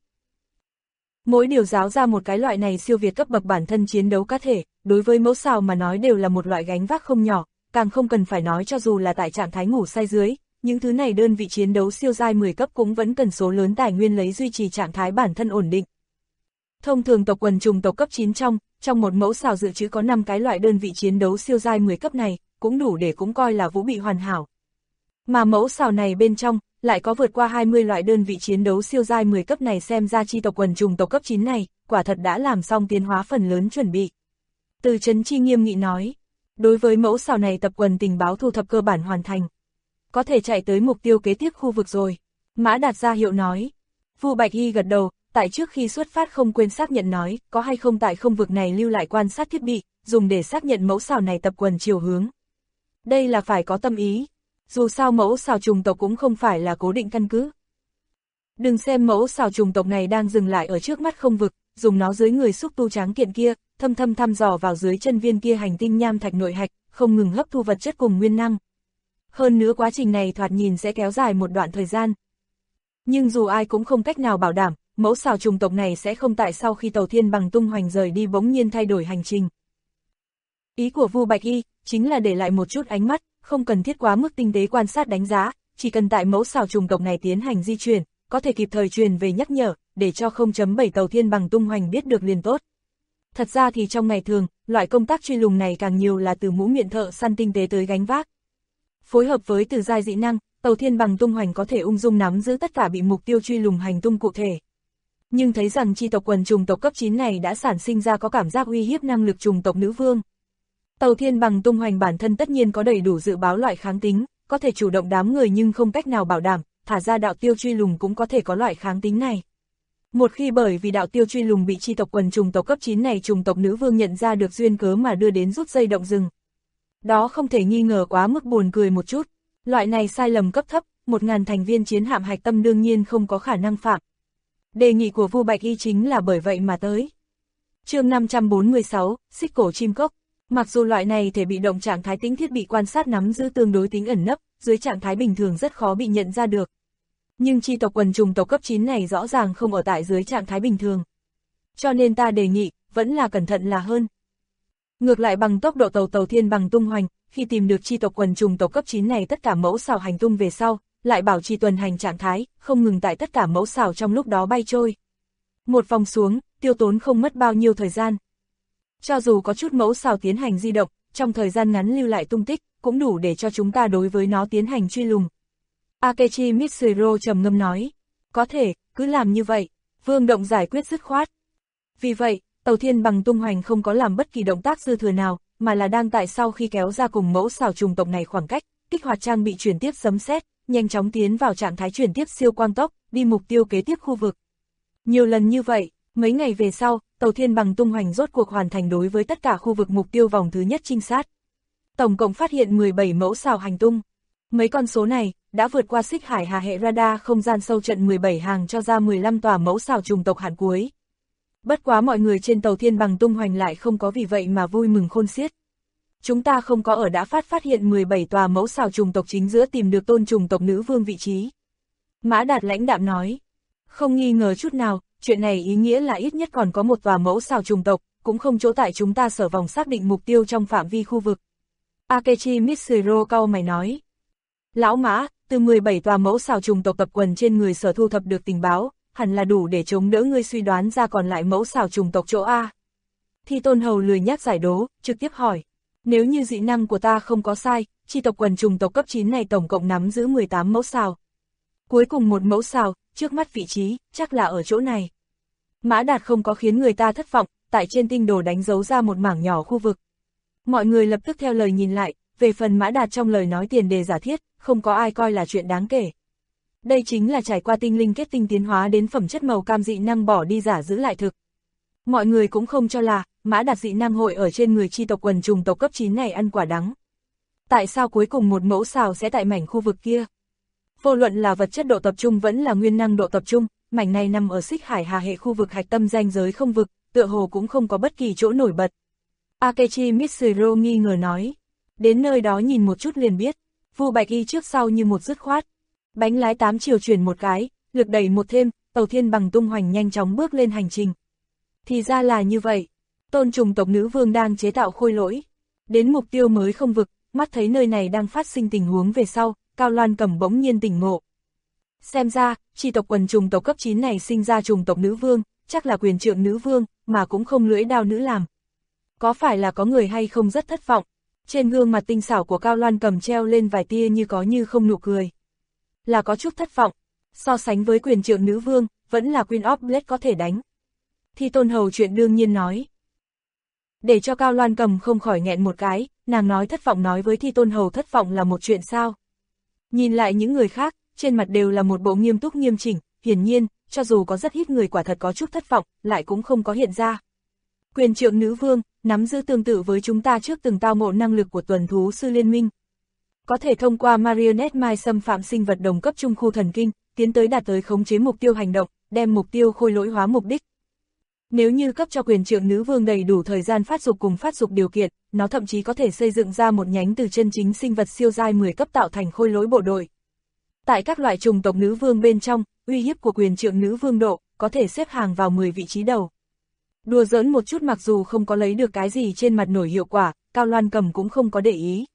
Mỗi điều giáo ra một cái loại này siêu việt cấp bậc bản thân chiến đấu cá thể, đối với mẫu sao mà nói đều là một loại gánh vác không nhỏ, càng không cần phải nói cho dù là tại trạng thái ngủ say dưới, những thứ này đơn vị chiến đấu siêu giai 10 cấp cũng vẫn cần số lớn tài nguyên lấy duy trì trạng thái bản thân ổn định. Thông thường tộc quần trùng tộc cấp 9 trong một mẫu sao dự trữ có 5 cái loại đơn vị chiến đấu siêu giai 10 cấp này, cũng đủ để cũng coi là vũ bị hoàn hảo. Mà mẫu sao này bên trong, lại có vượt qua 20 loại đơn vị chiến đấu siêu giai 10 cấp này, xem ra chi tộc quần trùng tộc cấp 9 này, quả thật đã làm xong tiến hóa phần lớn chuẩn bị. Từ Trấn Chi nghiêm nghị nói, đối với mẫu sao này tập quần tình báo thu thập cơ bản hoàn thành. Có thể chạy tới mục tiêu kế tiếp khu vực rồi. Mã Đạt ra hiệu nói. Vu Bạch Hy gật đầu, tại trước khi xuất phát không quên xác nhận nói, có hay không tại không vực này lưu lại quan sát thiết bị, dùng để xác nhận mẫu sao này tập quần chiều hướng. Đây là phải có tâm ý. Dù sao mẫu sao trùng tộc cũng không phải là cố định căn cứ. Đừng xem mẫu sao trùng tộc này đang dừng lại ở trước mắt không vực, dùng nó dưới người xúc tu tráng kiện kia, thăm dò vào dưới chân viên kia hành tinh nham thạch nội hạch, không ngừng hấp thu vật chất cùng nguyên năng. Hơn nữa quá trình này thoạt nhìn sẽ kéo dài một đoạn thời gian. Nhưng dù ai cũng không cách nào bảo đảm, mẫu sao trùng tộc này sẽ không tại sau khi tàu thiên bằng tung hoành rời đi bỗng nhiên thay đổi hành trình. Ý của Vu Bạch Y chính là để lại một chút ánh mắt, không cần thiết quá mức tinh tế quan sát đánh giá, chỉ cần tại mẫu sao trùng tộc này tiến hành di chuyển, có thể kịp thời truyền về nhắc nhở, để cho 0.7 tàu thiên bằng tung hoành biết được liền tốt. Thật ra thì trong ngày thường, loại công tác truy lùng này càng nhiều là từ mũ miệng thợ săn tinh tế tới gánh vác. Phối hợp với từ giai dị năng, tàu thiên bằng tung hoành có thể ung dung nắm giữ tất cả bị mục tiêu truy lùng hành tung cụ thể. Nhưng thấy rằng chi tộc quần trùng tộc cấp 9 này đã sản sinh ra có cảm giác uy hiếp năng lực trùng tộc nữ vương. Tàu thiên bằng tung hoành bản thân tất nhiên có đầy đủ dự báo loại kháng tính, có thể chủ động đám người nhưng không cách nào bảo đảm, thả ra đạo tiêu truy lùng cũng có thể có loại kháng tính này. Một khi bởi vì đạo tiêu truy lùng bị chi tộc quần trùng tộc cấp 9 này trùng tộc nữ vương nhận ra được duyên cớ mà đưa đến rút dây động rừng. Đó không thể nghi ngờ quá mức buồn cười một chút, loại này sai lầm cấp thấp, 1000 thành viên chiến hạm hạch tâm đương nhiên không có khả năng phạm. Đề nghị của Vu Bạch Y chính là bởi vậy mà tới. Chương 546, xích cổ chim cốc. Mặc dù loại này thể bị động trạng thái tính thiết bị quan sát nắm giữ tương đối tính ẩn nấp, dưới trạng thái bình thường rất khó bị nhận ra được. Nhưng chi tộc quần trùng tộc cấp 9 này rõ ràng không ở tại dưới trạng thái bình thường. Cho nên ta đề nghị, vẫn là cẩn thận là hơn. Ngược lại bằng tốc độ tàu thiên bằng tung hoành, khi tìm được chi tộc quần trùng tộc cấp 9 này tất cả mẫu xào hành tung về sau, lại bảo trì tuần hành trạng thái, không ngừng tại tất cả mẫu xào trong lúc đó bay trôi. Một vòng xuống, tiêu tốn không mất bao nhiêu thời gian. Cho dù có chút mẫu xào tiến hành di động, trong thời gian ngắn lưu lại tung tích, cũng đủ để cho chúng ta đối với nó tiến hành truy lùng. Akechi Mitsuro trầm ngâm nói, có thể, cứ làm như vậy, Vương Động giải quyết dứt khoát. Vì vậy, tàu thiên bằng tung hoành không có làm bất kỳ động tác dư thừa nào, mà là đang tại sau khi kéo ra cùng mẫu xào trùng tộc này khoảng cách, kích hoạt trang bị chuyển tiếp sấm sét, nhanh chóng tiến vào trạng thái chuyển tiếp siêu quang tốc, đi mục tiêu kế tiếp khu vực. Nhiều lần như vậy, mấy ngày về sau, tàu thiên bằng tung hoành rốt cuộc hoàn thành đối với tất cả khu vực mục tiêu vòng thứ nhất trinh sát. Tổng cộng phát hiện 17 mẫu xào hành tung. Mấy con số này đã vượt qua xích hải hà hệ radar không gian sâu trận 17 hàng cho ra 15 tòa mẫu xào trùng tộc hạn cuối. Bất quá mọi người trên tàu thiên bằng tung hoành lại không có vì vậy mà vui mừng khôn xiết. Chúng ta không có ở đã phát hiện 17 tòa mẫu xào trùng tộc chính giữa tìm được tôn trùng tộc nữ vương vị trí. Mã Đạt lãnh đạm nói, Không nghi ngờ chút nào, chuyện này ý nghĩa là ít nhất còn có một tòa mẫu xào trùng tộc, cũng không chỗ tại chúng ta sở vòng xác định mục tiêu trong phạm vi khu vực. Akechi Mitsuro cau mày nói. Lão Mã, từ 17 tòa mẫu xào trùng tộc tập quần trên người sở thu thập được tình báo, hẳn là đủ để chống đỡ ngươi suy đoán ra còn lại mẫu xào trùng tộc chỗ A. Thi Tôn Hầu lười nhác giải đố, trực tiếp hỏi. Nếu như dị năng của ta không có sai, chi tộc quần trùng tộc cấp 9 này tổng cộng nắm giữ 18 mẫu xào. Cuối cùng một mẫu xào, trước mắt vị trí, chắc là ở chỗ này. Mã Đạt không có khiến người ta thất vọng, tại trên tinh đồ đánh dấu ra một mảng nhỏ khu vực. Mọi người lập tức theo lời nhìn lại, về phần Mã Đạt trong lời nói tiền đề giả thiết, không có ai coi là chuyện đáng kể. Đây chính là trải qua tinh linh kết tinh tiến hóa đến phẩm chất màu cam dị năng bỏ đi giả giữ lại thực. Mọi người cũng không cho là, Mã Đạt dị năng hội ở trên người chi tộc quần trùng tộc cấp 9 này ăn quả đắng. Tại sao cuối cùng một mẫu xào sẽ tại mảnh khu vực kia? Vô luận là vật chất độ tập trung vẫn là nguyên năng độ tập trung, mảnh này nằm ở Xích Hải Hà hệ khu vực hạch tâm ranh giới không vực, tựa hồ cũng không có bất kỳ chỗ nổi bật. Akechi Mitsuro nghi ngờ nói. Đến nơi đó nhìn một chút liền biết. Vu Bạch Y trước sau như một dứt khoát. Bánh lái 8 chiều chuyển một cái, lực đẩy một thêm, tàu thiên bằng tung hoành nhanh chóng bước lên hành trình. Thì ra là như vậy. Tôn trùng tộc nữ vương đang chế tạo khôi lỗi. Đến mục tiêu mới không vực, mắt thấy nơi này đang phát sinh tình huống về sau, Cao Loan Cầm bỗng nhiên tỉnh ngộ. Xem ra, chi tộc quần trùng tộc cấp 9 này sinh ra trùng tộc nữ vương, chắc là quyền trượng nữ vương, mà cũng không lưỡi đao nữ làm. Có phải là có người hay không rất thất vọng? Trên gương mặt tinh xảo của Cao Loan Cầm treo lên vài tia như có như không nụ cười. Là có chút thất vọng, so sánh với quyền trượng nữ vương, vẫn là Queen of Blade có thể đánh. Thi Tôn Hầu chuyện đương nhiên nói. Để cho Cao Loan Cầm không khỏi nghẹn một cái, nàng nói thất vọng nói với Thi Tôn Hầu thất vọng là một chuyện sao. Nhìn lại những người khác, trên mặt đều là một bộ nghiêm túc nghiêm chỉnh, hiển nhiên, cho dù có rất ít người quả thật có chút thất vọng, lại cũng không có hiện ra. Quyền trượng nữ vương, nắm giữ tương tự với chúng ta trước từng tao ngộ năng lực của tuần thú sư liên minh. Có thể thông qua Marionette Mai xâm phạm sinh vật đồng cấp trung khu thần kinh, tiến tới đạt tới khống chế mục tiêu hành động, đem mục tiêu khôi lỗi hóa mục đích. Nếu như cấp cho quyền trượng nữ vương đầy đủ thời gian phát dục cùng phát dục điều kiện, nó thậm chí có thể xây dựng ra một nhánh từ chân chính sinh vật siêu giai 10 cấp tạo thành khôi lỗi bộ đội. Tại các loại trùng tộc nữ vương bên trong, uy hiếp của quyền trượng nữ vương độ, có thể xếp hàng vào 10 vị trí đầu. Đùa giỡn một chút mặc dù không có lấy được cái gì trên mặt nổi hiệu quả, Cao Loan Cầm cũng không có để ý.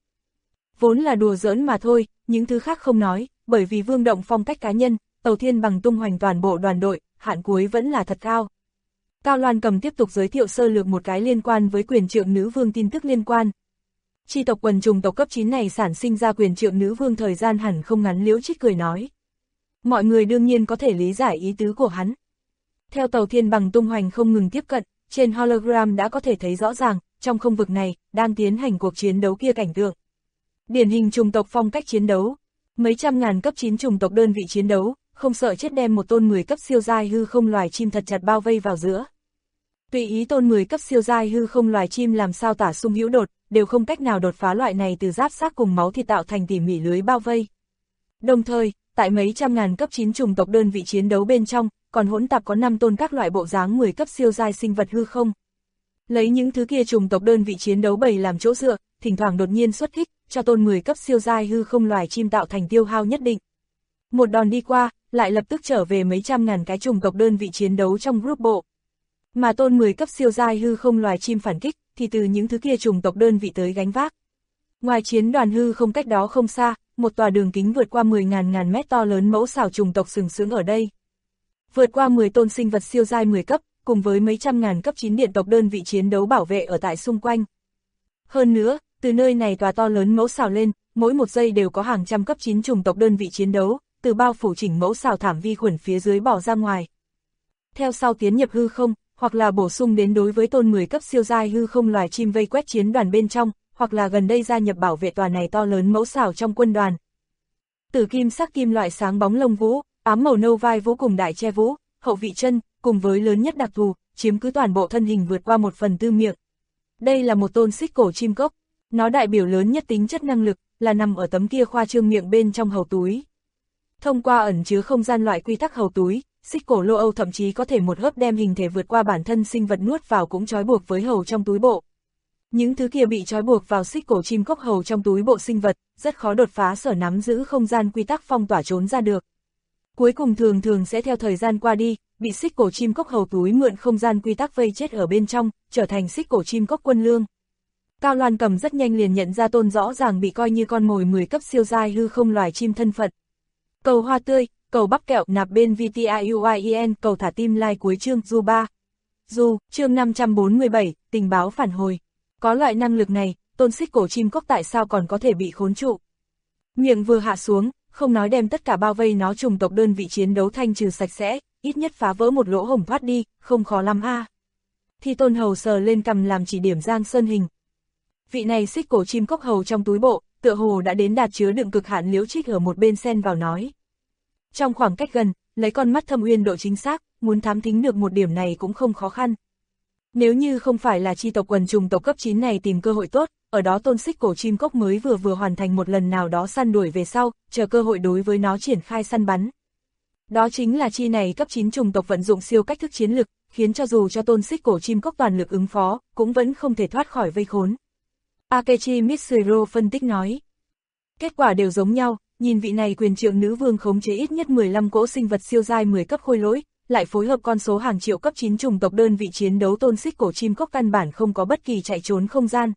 Vốn là đùa giỡn mà thôi, những thứ khác không nói, bởi vì Vương Động phong cách cá nhân, tàu thiên bằng tung hoành toàn bộ đoàn đội, hạn cuối vẫn là thật cao. Cao Loan Cầm tiếp tục giới thiệu sơ lược một cái liên quan với quyền trượng nữ vương tin tức liên quan. Chi tộc quần trùng tộc cấp 9 này sản sinh ra quyền trượng nữ vương thời gian hẳn không ngắn, Liễu Trích cười nói. Mọi người đương nhiên có thể lý giải ý tứ của hắn. Theo tàu thiên bằng tung hoành không ngừng tiếp cận, trên hologram đã có thể thấy rõ ràng, trong không vực này, đang tiến hành cuộc chiến đấu kia cảnh tượng. Điển hình trùng tộc phong cách chiến đấu, mấy trăm ngàn cấp 9 trùng tộc đơn vị chiến đấu, không sợ chết đem một tôn 10 cấp siêu giai hư không loài chim thật chặt bao vây vào giữa. Tùy ý tôn 10 cấp siêu giai hư không loài chim làm sao tả sung hữu đột, đều không cách nào đột phá loại này từ giáp xác cùng máu thịt tạo thành tỉ mỉ lưới bao vây. Đồng thời, tại mấy trăm ngàn cấp 9 trùng tộc đơn vị chiến đấu bên trong, còn hỗn tạp có 5 tôn các loại bộ dáng 10 cấp siêu giai sinh vật hư không. Lấy những thứ kia trùng tộc đơn vị chiến đấu bầy làm chỗ dựa, thỉnh thoảng đột nhiên xuất kích, cho tôn 10 cấp siêu giai hư không loài chim tạo thành tiêu hao nhất định. Một đòn đi qua, lại lập tức trở về mấy trăm ngàn cái trùng tộc đơn vị chiến đấu trong group bộ. Mà tôn 10 cấp siêu giai hư không loài chim phản kích, thì từ những thứ kia trùng tộc đơn vị tới gánh vác. Ngoài chiến đoàn hư không cách đó không xa, một tòa đường kính vượt qua 10.000 mét to lớn mẫu xảo trùng tộc sừng sững ở đây. Vượt qua 10 tôn sinh vật siêu giai 10 cấp, cùng với mấy trăm ngàn cấp 9 điện tộc đơn vị chiến đấu bảo vệ ở tại xung quanh. Hơn nữa, từ nơi này tòa to lớn mẫu xảo lên, mỗi một giây đều có hàng trăm cấp 9 trùng tộc đơn vị chiến đấu, từ bao phủ chỉnh mẫu xảo thảm vi khuẩn phía dưới bỏ ra ngoài. Theo sau tiến nhập hư không, hoặc là bổ sung đến đối với tôn 10 cấp siêu giai hư không loài chim vây quét chiến đoàn bên trong, hoặc là gần đây gia nhập bảo vệ tòa này to lớn mẫu xảo trong quân đoàn. Tử kim sắc kim loại sáng bóng lông vũ, ám màu nâu vai vũ cùng đại che vũ, hậu vị chân, cùng với lớn nhất đặc thù, chiếm cứ toàn bộ thân hình vượt qua 1/4 miệng. Đây là một tôn xích cổ chim cốc, nó đại biểu lớn nhất tính chất năng lực, là nằm ở tấm kia khoa trương miệng bên trong hầu túi. Thông qua ẩn chứa không gian loại quy tắc hầu túi, xích cổ lô Âu thậm chí có thể một hớp đem hình thể vượt qua bản thân sinh vật nuốt vào cũng trói buộc với hầu trong túi bộ. Những thứ kia bị trói buộc vào xích cổ chim cốc hầu trong túi bộ sinh vật, rất khó đột phá sở nắm giữ không gian quy tắc phong tỏa trốn ra được. cuối cùng thường thường sẽ theo thời gian qua đi, bị xích cổ chim cốc hầu túi mượn không gian quy tắc vây chết ở bên trong, trở thành xích cổ chim cốc quân lương. Cao Loan Cầm rất nhanh liền nhận ra Tôn rõ ràng bị coi như con mồi 10 cấp siêu giai hư không loài chim thân phận. Cầu hoa tươi, cầu bắp kẹo nạp bên VTIUIEN, cầu thả tim like cuối chương Du 3. Du, chương 547, tình báo phản hồi. Có loại năng lực này, Tôn xích cổ chim cốc tại sao còn có thể bị khốn trụ? Miệng vừa hạ xuống, không nói đem tất cả bao vây nó chủng tộc đơn vị chiến đấu thanh trừ sạch sẽ, ít nhất phá vỡ một lỗ hổng thoát đi, không khó lắm a. Thì Tôn hầu sờ lên cằm làm chỉ điểm Giang Sơn Hình. Vị này xích cổ chim cốc hầu trong túi bộ, tựa hồ đã đến đạt chứa đựng cực hạn. Liễu Trích ở một bên xen vào nói. Trong khoảng cách gần, lấy con mắt thâm uyên độ chính xác, muốn thám thính được một điểm này cũng không khó khăn. Nếu như không phải là chi tộc quần trùng tộc cấp 9 này tìm cơ hội tốt, ở đó Tôn xích cổ chim cốc mới vừa hoàn thành một lần nào đó săn đuổi về sau, chờ cơ hội đối với nó triển khai săn bắn. Đó chính là chi này cấp 9 trùng tộc vận dụng siêu cách thức chiến lực, khiến cho dù cho Tôn xích cổ chim cốc toàn lực ứng phó, cũng vẫn không thể thoát khỏi vây khốn. Akechi Mitsuro phân tích nói. Kết quả đều giống nhau, nhìn vị này quyền trượng nữ vương khống chế ít nhất 15 cỗ sinh vật siêu giai 10 cấp khôi lỗi, lại phối hợp con số hàng triệu cấp 9 trùng tộc đơn vị chiến đấu. Tôn xích cổ chim cốc căn bản không có bất kỳ chạy trốn không gian.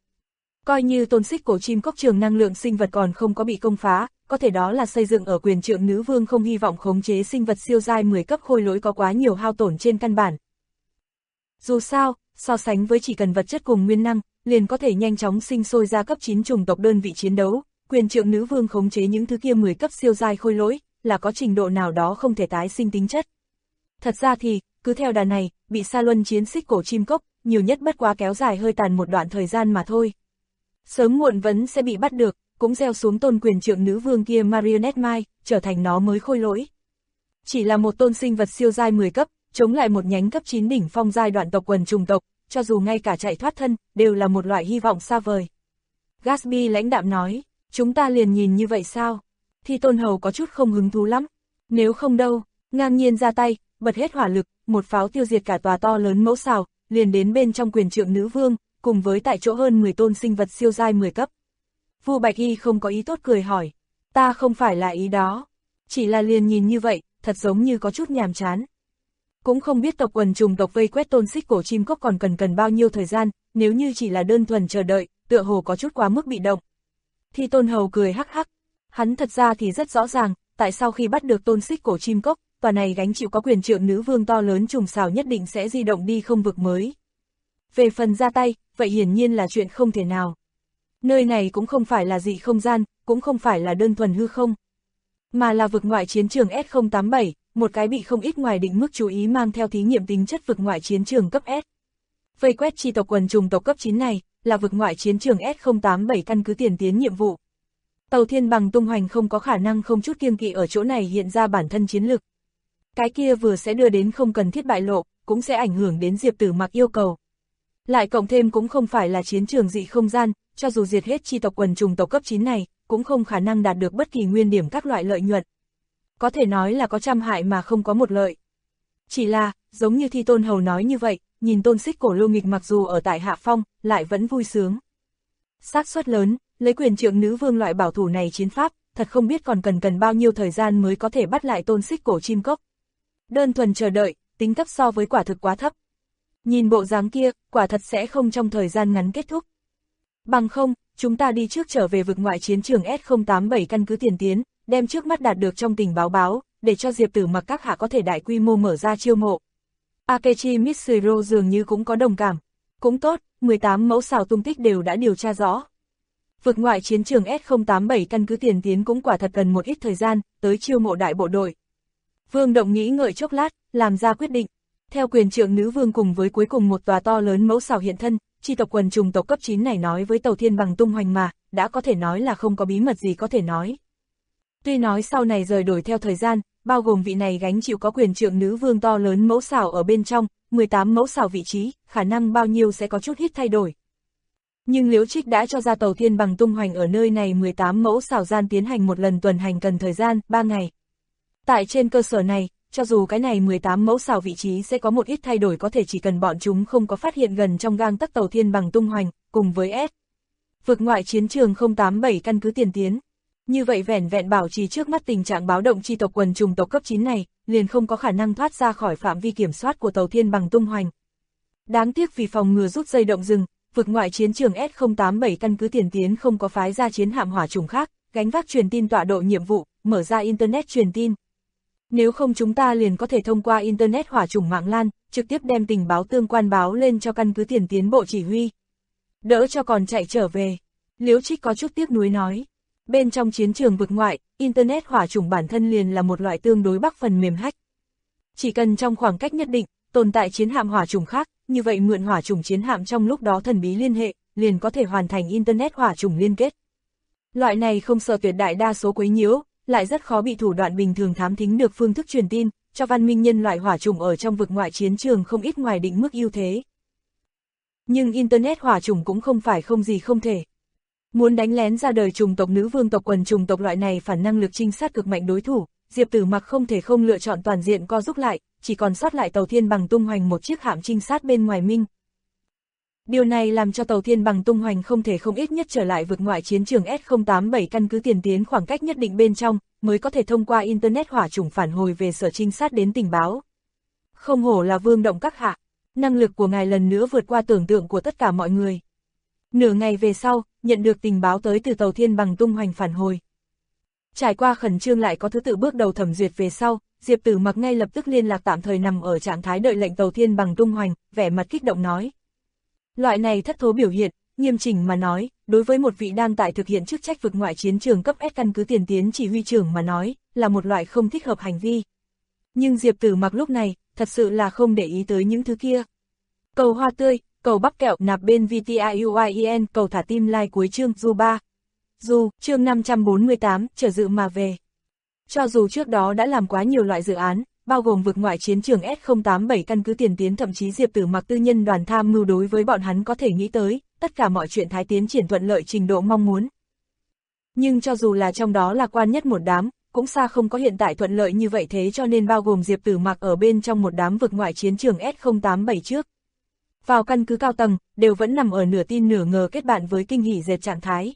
Coi như Tôn xích cổ chim cốc trường năng lượng sinh vật còn không có bị công phá, có thể đó là xây dựng ở quyền trượng nữ vương không hy vọng khống chế sinh vật siêu giai 10 cấp khôi lỗi có quá nhiều hao tổn trên căn bản. Dù sao, so sánh với chỉ cần vật chất cùng nguyên năng, liền có thể nhanh chóng sinh sôi ra cấp 9 chủng tộc đơn vị chiến đấu, quyền trượng nữ vương khống chế những thứ kia 10 cấp siêu giai khôi lỗi, là có trình độ nào đó không thể tái sinh tính chất. Thật ra thì, cứ theo đà này, bị Sa Luân chiến xích cổ chim cốc, nhiều nhất bất quá kéo dài hơi tàn một đoạn thời gian mà thôi. Sớm muộn vẫn sẽ bị bắt được, cũng gieo xuống tôn quyền trượng nữ vương kia Marionette Mai, trở thành nó mới khôi lỗi. Chỉ là một tôn sinh vật siêu giai 10 cấp, chống lại một nhánh cấp 9 đỉnh phong giai đoạn tộc quần trùng tộc, cho dù ngay cả chạy thoát thân, đều là một loại hy vọng xa vời. Gatsby lãnh đạm nói, chúng ta liền nhìn như vậy sao? Thì Tôn hầu có chút không hứng thú lắm. Nếu không đâu, ngang nhiên ra tay, bật hết hỏa lực, một pháo tiêu diệt cả tòa to lớn mẫu xào, liền đến bên trong quyền trượng nữ vương, cùng với tại chỗ hơn 10 tôn sinh vật siêu giai 10 cấp. Vu Bạch Y không có ý tốt cười hỏi, ta không phải là ý đó, chỉ là liền nhìn như vậy, thật giống như có chút nhàm chán. Cũng không biết tộc quần trùng tộc vây quét tôn xích cổ chim cốc còn cần bao nhiêu thời gian, nếu như chỉ là đơn thuần chờ đợi, tựa hồ có chút quá mức bị động. Thì Tôn hầu cười hắc hắc, hắn thật ra thì rất rõ ràng, tại sao khi bắt được tôn xích cổ chim cốc, tòa này gánh chịu có quyền trượng nữ vương to lớn trùng xào nhất định sẽ di động đi không vực mới. Về phần ra tay, vậy hiển nhiên là chuyện không thể nào. Nơi này cũng không phải là dị không gian, cũng không phải là đơn thuần hư không, mà là vực ngoại chiến trường S087, một cái bị không ít ngoài định mức chú ý mang theo thí nghiệm tính chất vực ngoại chiến trường cấp S. Vây quét chi tộc quần trùng tộc cấp 9 này, là vực ngoại chiến trường S087 căn cứ tiền tiến nhiệm vụ. Tàu Thiên Bằng tung hoành không có khả năng không chút kiêng kỵ ở chỗ này hiện ra bản thân chiến lực. Cái kia vừa sẽ đưa đến không cần thiết bại lộ, cũng sẽ ảnh hưởng đến Diệp Tử Mặc yêu cầu. Lại cộng thêm cũng không phải là chiến trường dị không gian, cho dù diệt hết chi tộc quần trùng tộc cấp 9 này, cũng không khả năng đạt được bất kỳ nguyên điểm các loại lợi nhuận. Có thể nói là có trăm hại mà không có một lợi. Chỉ là, giống như Thi Tôn hầu nói như vậy, nhìn tôn xích cổ lưu nghịch mặc dù ở tại hạ phong, lại vẫn vui sướng. Xác suất lớn, lấy quyền trượng nữ vương loại bảo thủ này chiến pháp, thật không biết còn cần bao nhiêu thời gian mới có thể bắt lại tôn xích cổ chim cốc. Đơn thuần chờ đợi, tính cấp so với quả thực quá thấp. Nhìn bộ dáng kia, quả thật sẽ không trong thời gian ngắn kết thúc. Bằng không, chúng ta đi trước trở về vực ngoại chiến trường S087 căn cứ tiền tiến, đem trước mắt đạt được trong tình báo, để cho Diệp Tử Mặc các hạ có thể đại quy mô mở ra chiêu mộ. Akechi Mitsuro dường như cũng có đồng cảm. Cũng tốt, 18 mẫu xào tung tích đều đã điều tra rõ. Vực ngoại chiến trường S087 căn cứ tiền tiến cũng quả thật cần một ít thời gian, tới chiêu mộ đại bộ đội. Vương Động nghĩ ngợi chốc lát, làm ra quyết định. Theo quyền trượng nữ vương cùng với cuối cùng một tòa to lớn mẫu xào hiện thân, chi tộc quần trùng tộc cấp 9 này nói với Tàu Thiên Bằng tung hoành mà, đã có thể nói là không có bí mật gì có thể nói. Tuy nói sau này rời đổi theo thời gian, bao gồm vị này gánh chịu có quyền trượng nữ vương to lớn mẫu xào ở bên trong, 18 mẫu xào vị trí, khả năng bao nhiêu sẽ có chút ít thay đổi. Nhưng Liễu Trích đã cho ra Tàu Thiên Bằng tung hoành ở nơi này 18 mẫu xào gian tiến hành một lần tuần hành cần thời gian, 3 ngày. Tại trên cơ sở này, cho dù cái này 18 mẫu xào vị trí sẽ có một ít thay đổi có thể chỉ cần bọn chúng không có phát hiện gần trong gang tấc Tàu Thiên Bằng tung hoành, cùng với S. Vực ngoại chiến trường 087 căn cứ tiền tiến. Như vậy vẻn vẹn bảo trì trước mắt tình trạng báo động chi tộc quần trùng tộc cấp 9 này, liền không có khả năng thoát ra khỏi phạm vi kiểm soát của tàu thiên bằng tung hoành. Đáng tiếc vì phòng ngừa rút dây động rừng, vực ngoại chiến trường S087 căn cứ tiền tiến không có phái ra chiến hạm hỏa trùng khác, gánh vác truyền tin tọa độ nhiệm vụ, mở ra Internet truyền tin. Nếu không chúng ta liền có thể thông qua Internet hỏa trùng mạng LAN, trực tiếp đem tình báo tương quan báo lên cho căn cứ tiền tiến bộ chỉ huy. Đỡ cho còn chạy trở về. Liễu Trích có chút tiếc nuối nói. Bên trong chiến trường vực ngoại, Internet hỏa trùng bản thân liền là một loại tương đối bắc phần mềm hack. Chỉ cần trong khoảng cách nhất định, tồn tại chiến hạm hỏa trùng khác, như vậy mượn hỏa trùng chiến hạm trong lúc đó thần bí liên hệ, liền có thể hoàn thành Internet hỏa trùng liên kết. Loại này không sợ tuyệt đại đa số quấy nhiễu, lại rất khó bị thủ đoạn bình thường thám thính được phương thức truyền tin, cho văn minh nhân loại hỏa trùng ở trong vực ngoại chiến trường không ít ngoài định mức ưu thế. Nhưng Internet hỏa trùng cũng không phải không gì không thể. Muốn đánh lén ra đời trùng tộc nữ vương tộc quần trùng tộc loại này phản năng lực trinh sát cực mạnh đối thủ, Diệp Tử Mặc không thể không lựa chọn toàn diện co giúp lại, chỉ còn sót lại tàu thiên bằng tung hoành một chiếc hạm trinh sát bên ngoài minh. Điều này làm cho tàu thiên bằng tung hoành không thể không ít nhất trở lại vực ngoại chiến trường S087 căn cứ tiền tiến khoảng cách nhất định bên trong, mới có thể thông qua Internet hỏa trùng phản hồi về sở trinh sát đến tình báo. Không hổ là vương động các hạ, năng lực của ngài lần nữa vượt qua tưởng tượng của tất cả mọi người. Nửa ngày về sau, nhận được tình báo tới từ tàu thiên bằng tung hoành phản hồi. Trải qua khẩn trương lại có thứ tự bước đầu thẩm duyệt về sau, Diệp Tử Mặc ngay lập tức liên lạc tạm thời nằm ở trạng thái đợi lệnh tàu thiên bằng tung hoành, vẻ mặt kích động nói. Loại này thất thố biểu hiện, nghiêm chỉnh mà nói, đối với một vị đang tại thực hiện chức trách vực ngoại chiến trường cấp S căn cứ tiền tiến chỉ huy trưởng mà nói, là một loại không thích hợp hành vi. Nhưng Diệp Tử Mặc lúc này, thật sự là không để ý tới những thứ kia. Cầu hoa tươi, cầu bắp kẹo nạp bên VTIUIEN, cầu thả tim like cuối chương Du 3. Du, chương 548, trở dự mà về. Cho dù trước đó đã làm quá nhiều loại dự án, bao gồm vực ngoại chiến trường S087 căn cứ tiền tiến thậm chí Diệp Tử Mặc tư nhân đoàn tham mưu đối với bọn hắn có thể nghĩ tới, tất cả mọi chuyện thái tiến triển thuận lợi trình độ mong muốn. Nhưng cho dù là trong đó lạc quan nhất một đám, cũng xa không có hiện tại thuận lợi như vậy thế cho nên bao gồm Diệp Tử Mặc ở bên trong một đám vực ngoại chiến trường S087 trước. Vào căn cứ cao tầng, đều vẫn nằm ở nửa tin nửa ngờ kết bạn với kinh hỉ dệt trạng thái.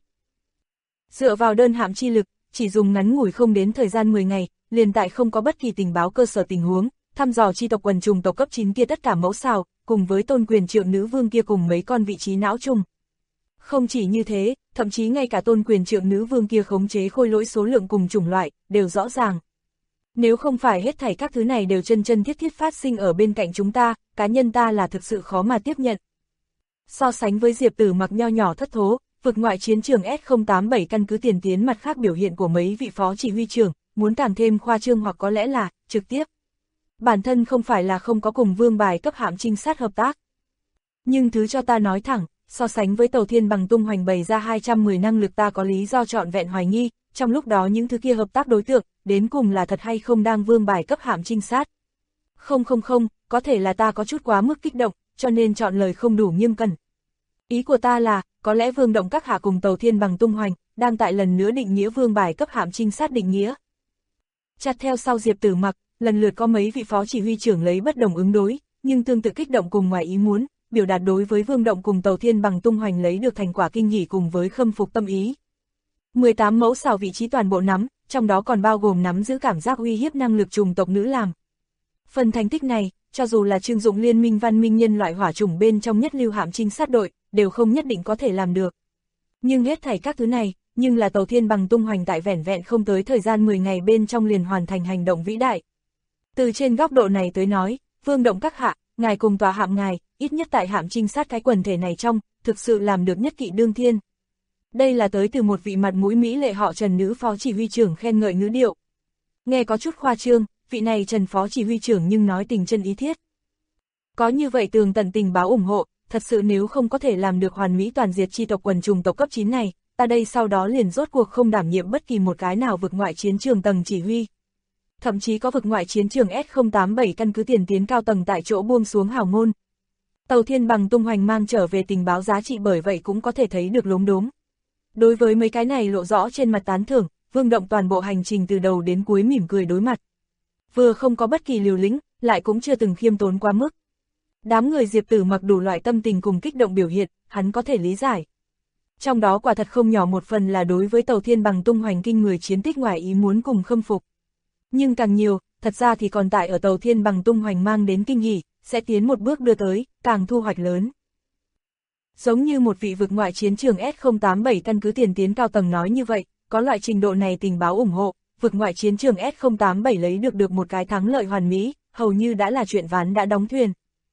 Dựa vào đơn hạm chi lực, chỉ dùng ngắn ngủi không đến thời gian 10 ngày, liền tại không có bất kỳ tình báo cơ sở tình huống, thăm dò chi tộc quần trùng tộc cấp 9 kia tất cả mẫu xào, cùng với tôn quyền trượng nữ vương kia cùng mấy con vị trí não trùng. Không chỉ như thế, thậm chí ngay cả tôn quyền trượng nữ vương kia khống chế khôi lỗi số lượng cùng chủng loại, đều rõ ràng. Nếu không phải hết thảy các thứ này đều chân chân thiết thiết phát sinh ở bên cạnh chúng ta, cá nhân ta là thực sự khó mà tiếp nhận. So sánh với Diệp Tử Mặc nho nhỏ thất thố, vực ngoại chiến trường S087 căn cứ tiền tiến mặt khác biểu hiện của mấy vị phó chỉ huy trưởng, muốn càng thêm khoa trương hoặc có lẽ là, trực tiếp. Bản thân không phải là không có cùng vương bài cấp hạm trinh sát hợp tác. Nhưng thứ cho ta nói thẳng, so sánh với tàu thiên bằng tung hoành bày ra 210 năng lực ta có lý do trọn vẹn hoài nghi, trong lúc đó những thứ kia hợp tác đối tượng, đến cùng là thật hay không đang vương bài cấp hạm trinh sát. Không, có thể là ta có chút quá mức kích động, cho nên chọn lời không đủ nghiêm cẩn. Ý của ta là, có lẽ vương động các hạ cùng tàu thiên bằng tung hoành, đang tại lần nữa định nghĩa vương bài cấp hạm trinh sát định nghĩa. Chặt theo sau Diệp Tử Mặc, lần lượt có mấy vị phó chỉ huy trưởng lấy bất đồng ứng đối, nhưng tương tự kích động cùng ngoài ý muốn, biểu đạt đối với vương động cùng tàu thiên bằng tung hoành lấy được thành quả kinh hỉ cùng với khâm phục tâm ý. 18 mẫu xào vị trí toàn bộ nắm, trong đó còn bao gồm nắm giữ cảm giác uy hiếp năng lực trùng tộc nữ làm. Phần thành tích này, cho dù là trưng dụng liên minh văn minh nhân loại hỏa chủng bên trong nhất lưu hạm trinh sát đội, đều không nhất định có thể làm được. Nhưng hết thảy các thứ này, nhưng là tàu thiên bằng tung hoành tại vẻn vẹn không tới thời gian 10 ngày bên trong liền hoàn thành hành động vĩ đại. Từ trên góc độ này tới nói, vương động các hạ, ngài cùng tòa hạm ngài, ít nhất tại hạm trinh sát cái quần thể này trong, thực sự làm được nhất kỵ đương thiên. Đây là tới từ một vị mặt mũi mỹ lệ họ Trần nữ phó chỉ huy trưởng khen ngợi ngữ điệu. Nghe có chút khoa trương, vị này Trần phó chỉ huy trưởng nhưng nói tình chân ý thiết. Có như vậy tường tận tình báo ủng hộ, thật sự nếu không có thể làm được hoàn mỹ toàn diệt chi tộc quần trùng tộc cấp 9 này, ta đây sau đó liền rốt cuộc không đảm nhiệm bất kỳ một cái nào vực ngoại chiến trường tầng chỉ huy. Thậm chí có vực ngoại chiến trường S087 căn cứ tiền tiến cao tầng tại chỗ buông xuống hào ngôn. Tàu thiên bằng tung hoành mang trở về tình báo giá trị bởi vậy cũng có thể thấy được lốm đốm. Đối với mấy cái này lộ rõ trên mặt tán thưởng, vương động toàn bộ hành trình từ đầu đến cuối mỉm cười đối mặt. Vừa không có bất kỳ liều lĩnh, lại cũng chưa từng khiêm tốn quá mức. Đám người Diệp Tử Mặc đủ loại tâm tình cùng kích động biểu hiện, hắn có thể lý giải. Trong đó quả thật không nhỏ một phần là đối với tàu Thiên Bằng tung hoành kinh người chiến tích ngoài ý muốn cùng khâm phục. Nhưng càng nhiều, thật ra thì còn tại ở tàu Thiên Bằng tung hoành mang đến kinh hỉ, sẽ tiến một bước đưa tới, càng thu hoạch lớn. Giống như một vị vực ngoại chiến trường S087 căn cứ tiền tiến cao tầng nói như vậy, có loại trình độ này tình báo ủng hộ, vực ngoại chiến trường S087 lấy được một cái thắng lợi hoàn mỹ, hầu như đã là chuyện ván đã đóng thuyền.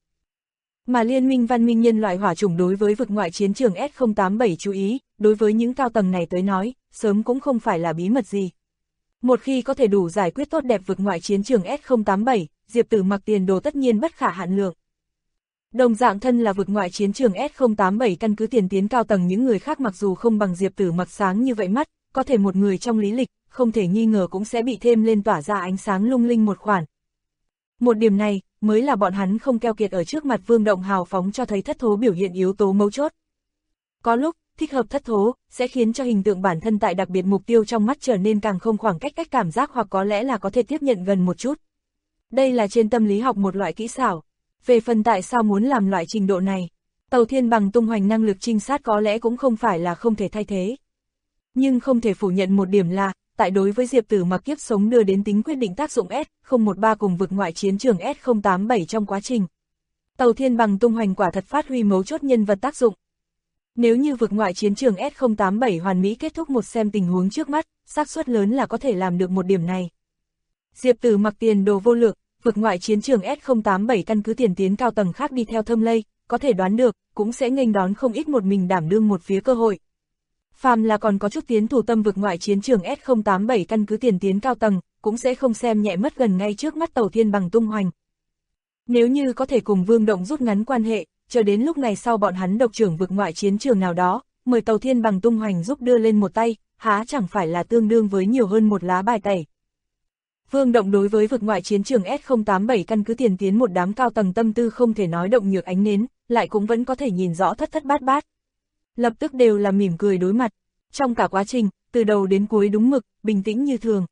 Mà Liên minh văn minh nhân loại hỏa chủng đối với vực ngoại chiến trường S087 chú ý, đối với những cao tầng này tới nói, sớm cũng không phải là bí mật gì. Một khi có thể đủ giải quyết tốt đẹp vực ngoại chiến trường S087, Diệp Tử Mặc tiền đồ tất nhiên bất khả hạn lượng. Đồng dạng thân là vực ngoại chiến trường S087 căn cứ tiền tiến cao tầng những người khác mặc dù không bằng Diệp Tử Mặc sáng như vậy mắt, có thể một người trong lý lịch, không thể nghi ngờ cũng sẽ bị thêm lên tỏa ra ánh sáng lung linh một khoản. Một điểm này, mới là bọn hắn không keo kiệt ở trước mặt Vương Động hào phóng cho thấy thất thố biểu hiện yếu tố mấu chốt. Có lúc, thích hợp thất thố, sẽ khiến cho hình tượng bản thân tại đặc biệt mục tiêu trong mắt trở nên càng không khoảng cách cảm giác hoặc có lẽ là có thể tiếp nhận gần một chút. Đây là trên tâm lý học một loại kỹ xảo. Về phần tại sao muốn làm loại trình độ này, tàu Thiên Bằng tung hoành năng lực trinh sát có lẽ cũng không phải là không thể thay thế. Nhưng không thể phủ nhận một điểm là, tại đối với Diệp Tử Mặc kiếp sống đưa đến tính quyết định tác dụng S013 cùng vực ngoại chiến trường S087 trong quá trình. Tàu Thiên Bằng tung hoành quả thật phát huy mấu chốt nhân vật tác dụng. Nếu như vực ngoại chiến trường S087 hoàn mỹ kết thúc một xem tình huống trước mắt, xác suất lớn là có thể làm được một điểm này. Diệp Tử Mặc tiền đồ vô lượng, vực ngoại chiến trường S087 căn cứ tiền tiến cao tầng khác đi theo thâm lây, có thể đoán được, cũng sẽ nghênh đón không ít một mình đảm đương một phía cơ hội. Phàm là còn có chút tiến thủ tâm vực ngoại chiến trường S087 căn cứ tiền tiến cao tầng, cũng sẽ không xem nhẹ mất gần ngay trước mắt tàu Thiên Bằng tung hoành. Nếu như có thể cùng Vương Động rút ngắn quan hệ, chờ đến lúc này sau bọn hắn độc trưởng vực ngoại chiến trường nào đó, mời tàu Thiên Bằng tung hoành giúp đưa lên một tay, há chẳng phải là tương đương với nhiều hơn một lá bài tẩy. Vương Động đối với vực ngoại chiến trường S087 căn cứ tiền tiến một đám cao tầng tâm tư không thể nói động nhược ánh nến, lại cũng vẫn có thể nhìn rõ thất thất bát bát. Lập tức đều là mỉm cười đối mặt, trong cả quá trình, từ đầu đến cuối đúng mực, bình tĩnh như thường.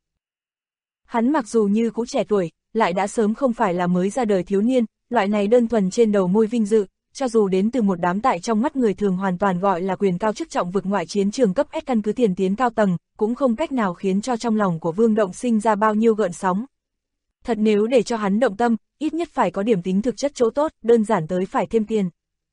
Hắn mặc dù như cũ trẻ tuổi, lại đã sớm không phải là mới ra đời thiếu niên, loại này đơn thuần trên đầu môi vinh dự, cho dù đến từ một đám tại trong mắt người thường hoàn toàn gọi là quyền cao chức trọng vực ngoại chiến trường cấp S căn cứ tiền tiến cao tầng, cũng không cách nào khiến cho trong lòng của Vương Động sinh ra bao nhiêu gợn sóng. Thật nếu để cho hắn động tâm, ít nhất phải có điểm tính thực chất chỗ tốt, đơn giản tới phải thêm tiền.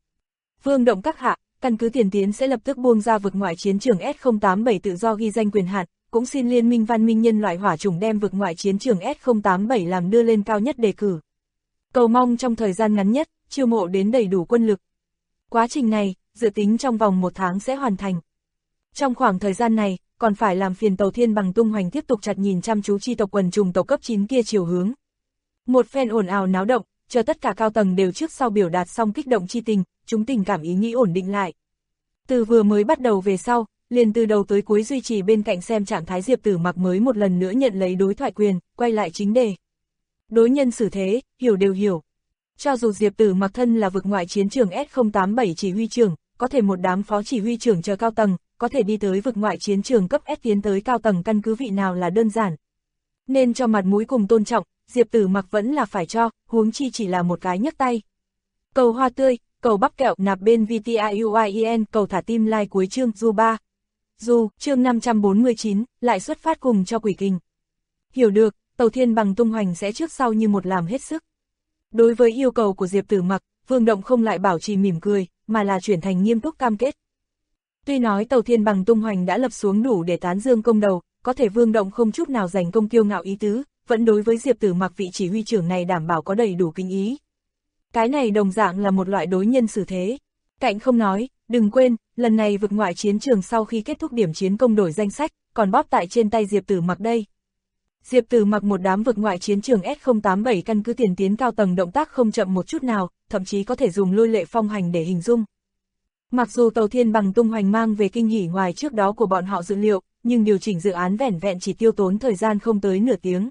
Vương Động các hạ, căn cứ tiền tiến sẽ lập tức buông ra vực ngoại chiến trường S087 tự do ghi danh quyền hạn, cũng xin Liên minh văn minh nhân loại hỏa chủng đem vực ngoại chiến trường S087 làm đưa lên cao nhất đề cử. Cầu mong trong thời gian ngắn nhất, chiêu mộ đến đầy đủ quân lực. Quá trình này, dự tính trong vòng 1 tháng sẽ hoàn thành. Trong khoảng thời gian này, còn phải làm phiền tàu Thiên Bằng tung hoành tiếp tục chặt nhìn chăm chú chi tộc quần trùng tộc cấp 9 kia chiều hướng. Một phen ồn ào náo động, chờ tất cả cao tầng đều trước sau biểu đạt xong kích động chi tình, chúng tình cảm ý nghĩ ổn định lại. Từ vừa mới bắt đầu về sau, liền từ đầu tới cuối duy trì bên cạnh xem trạng thái Diệp Tử Mặc mới một lần nữa nhận lấy đối thoại quyền, quay lại chính đề. Đối nhân xử thế, hiểu đều hiểu. Cho dù Diệp Tử Mặc thân là vực ngoại chiến trường S087 chỉ huy trưởng, có thể một đám phó chỉ huy trưởng chờ cao tầng, có thể đi tới vực ngoại chiến trường cấp S tiến tới cao tầng căn cứ vị nào là đơn giản. Nên cho mặt mũi cùng tôn trọng, Diệp Tử Mặc vẫn là phải cho, huống chi chỉ là một cái nhấc tay. Cầu hoa tươi, cầu bắp kẹo nạp bên VTIUIEN, cầu thả tim like cuối chương du 3. Du, chương 549, lại xuất phát cùng cho quỷ kinh. Hiểu được, tàu Thiên Bằng tung hoành sẽ trước sau như một làm hết sức. Đối với yêu cầu của Diệp Tử Mặc, Vương Động không lại bảo trì mỉm cười, mà là chuyển thành nghiêm túc cam kết. Tuy nói tàu Thiên Bằng tung hoành đã lập xuống đủ để tán dương công đầu, có thể Vương Động không chút nào giành công kiêu ngạo ý tứ, vẫn đối với Diệp Tử Mặc vị chỉ huy trưởng này đảm bảo có đầy đủ kính ý. Cái này đồng dạng là một loại đối nhân xử thế. Cạnh không nói, đừng quên, lần này vực ngoại chiến trường sau khi kết thúc điểm chiến công đổi danh sách, còn bóp tại trên tay Diệp Tử Mặc đây. Diệp Tử Mặc một đám vực ngoại chiến trường S087 căn cứ tiền tiến cao tầng động tác không chậm một chút nào, thậm chí có thể dùng lôi lệ phong hành để hình dung. Mặc dù tàu Thiên Bằng tung hoành mang về kinh hỉ ngoài trước đó của bọn họ dự liệu, nhưng điều chỉnh dự án vẻn vẹn chỉ tiêu tốn thời gian không tới nửa tiếng.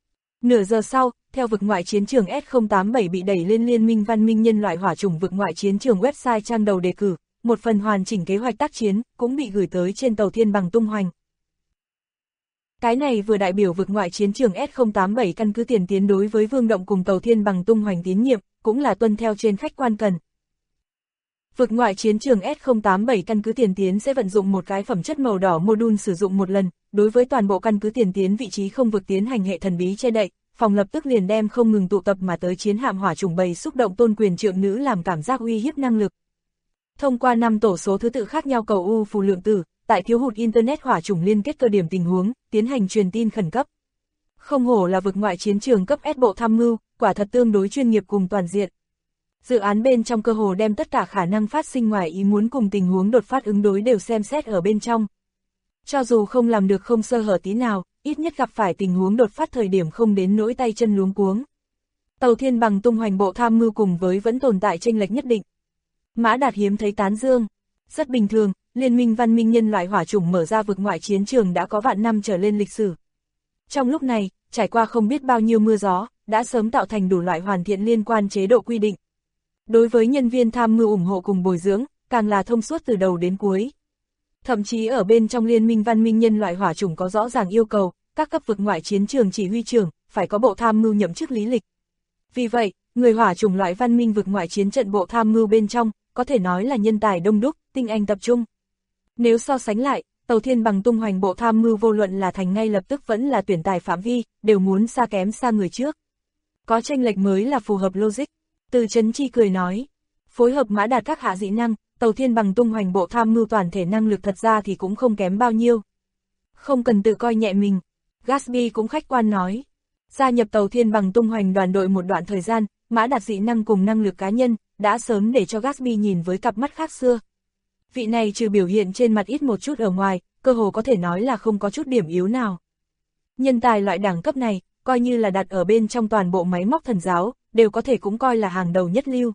Nửa giờ sau, theo vực ngoại chiến trường S087 bị đẩy lên Liên minh văn minh nhân loại hỏa chủng vực ngoại chiến trường website trang đầu đề cử, một phần hoàn chỉnh kế hoạch tác chiến cũng bị gửi tới trên tàu Thiên Bằng tung hoành. Cái này vừa đại biểu vực ngoại chiến trường S087 căn cứ tiền tiến đối với Vương Động cùng tàu Thiên Bằng tung hoành tín nhiệm, cũng là tuân theo trên khách quan cần. Vực ngoại chiến trường S087 căn cứ tiền tiến sẽ vận dụng một cái phẩm chất màu đỏ module sử dụng một lần, đối với toàn bộ căn cứ tiền tiến vị trí không vực tiến hành hệ thần bí che đậy, phòng lập tức liền đem không ngừng tụ tập mà tới chiến hạm hỏa chủng bầy xúc động tôn quyền trượng nữ làm cảm giác uy hiếp năng lực. Thông qua 5 tổ số thứ tự khác nhau cầu U phù lượng tử, tại thiếu hụt Internet hỏa chủng liên kết cơ điểm tình huống, tiến hành truyền tin khẩn cấp. Không hổ là vực ngoại chiến trường cấp S bộ tham mưu, quả thật tương đối chuyên nghiệp cùng toàn diện. Dự án bên trong cơ hồ đem tất cả khả năng phát sinh ngoài ý muốn cùng tình huống đột phát ứng đối đều xem xét ở bên trong. Cho dù không làm được không sơ hở tí nào, ít nhất gặp phải tình huống đột phát thời điểm không đến nỗi tay chân luống cuống. Tàu Thiên Bằng tung hoành bộ tham mưu cùng với vẫn tồn tại chênh lệch nhất định. Mã Đạt hiếm thấy tán dương. Rất bình thường, liên minh văn minh nhân loại hỏa chủng mở ra vực ngoại chiến trường đã có vạn năm trở lên lịch sử. Trong lúc này, trải qua không biết bao nhiêu mưa gió, đã sớm tạo thành đủ loại hoàn thiện liên quan chế độ quy định. Đối với nhân viên tham mưu ủng hộ cùng bồi dưỡng, càng là thông suốt từ đầu đến cuối. Thậm chí ở bên trong liên minh văn minh nhân loại hỏa chủng có rõ ràng yêu cầu, các cấp vực ngoại chiến trường chỉ huy trưởng, phải có bộ tham mưu nhậm chức lý lịch. Vì vậy, người hỏa chủng loại văn minh vực ngoại chiến trận bộ tham mưu bên trong, có thể nói là nhân tài đông đúc, tinh anh tập trung. Nếu so sánh lại, Tàu Thiên Bằng tung hoành bộ tham mưu vô luận là thành ngay lập tức vẫn là tuyển tài phạm vi, đều muốn xa kém xa người trước. Có chênh lệch mới là phù hợp logic. Từ Chấn Chi cười nói, phối hợp Mã Đạt các hạ dị năng, Tàu Thiên Bằng tung hoành bộ tham mưu toàn thể năng lực thật ra thì cũng không kém bao nhiêu. Không cần tự coi nhẹ mình. Gatsby cũng khách quan nói. Gia nhập Tàu Thiên Bằng tung hoành đoàn đội một đoạn thời gian, Mã Đạt dị năng cùng năng lực cá nhân, đã sớm để cho Gatsby nhìn với cặp mắt khác xưa. Vị này trừ biểu hiện trên mặt ít một chút ở ngoài, cơ hồ có thể nói là không có chút điểm yếu nào. Nhân tài loại đẳng cấp này, coi như là đặt ở bên trong toàn bộ máy móc thần giáo, đều có thể cũng coi là hàng đầu nhất lưu.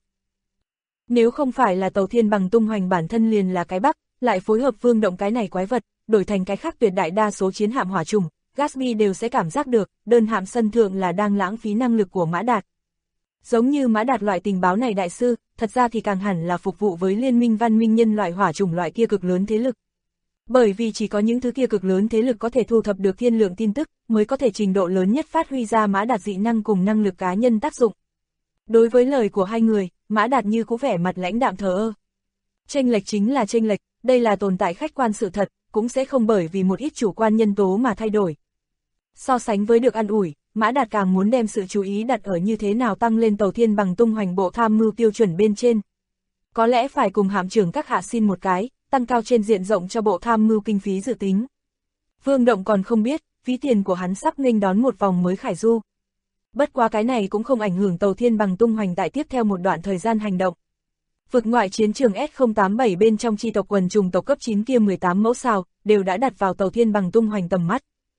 Nếu không phải là Tàu Thiên Bằng tung hoành bản thân liền là cái bắc, lại phối hợp Vương Động cái này quái vật, đổi thành cái khác tuyệt đại đa số chiến hạm hỏa chủng, Gatsby đều sẽ cảm giác được, đơn hạm sân thượng là đang lãng phí năng lực của Mã Đạt. Giống như Mã Đạt loại tình báo này đại sư, thật ra thì càng hẳn là phục vụ với liên minh văn minh nhân loại hỏa chủng loại kia cực lớn thế lực. Bởi vì chỉ có những thứ kia cực lớn thế lực có thể thu thập được thiên lượng tin tức, mới có thể trình độ lớn nhất phát huy ra Mã Đạt dị năng cùng năng lực cá nhân tác dụng. Đối với lời của hai người, Mã Đạt như cũng vẻ mặt lãnh đạm thờ ơ. Chênh lệch chính là chênh lệch, đây là tồn tại khách quan sự thật, cũng sẽ không bởi vì một ít chủ quan nhân tố mà thay đổi. So sánh với được an ủi, Mã Đạt càng muốn đem sự chú ý đặt ở như thế nào tăng lên Tàu Thiên Bằng tung hoành bộ tham mưu tiêu chuẩn bên trên. Có lẽ phải cùng hạm trưởng các hạ xin một cái, tăng cao trên diện rộng cho bộ tham mưu kinh phí dự tính. Vương Động còn không biết, ví tiền của hắn sắp nghênh đón một vòng mới khải du. Bất quá cái này cũng không ảnh hưởng Tàu Thiên Bằng tung hoành tại tiếp theo một đoạn thời gian hành động. Vực ngoại chiến trường S087 bên trong chi tộc quần trùng tộc cấp 9 kia 18 mẫu sao, đều đã đặt vào Tàu Thiên Bằng tung hoành tầm mắt.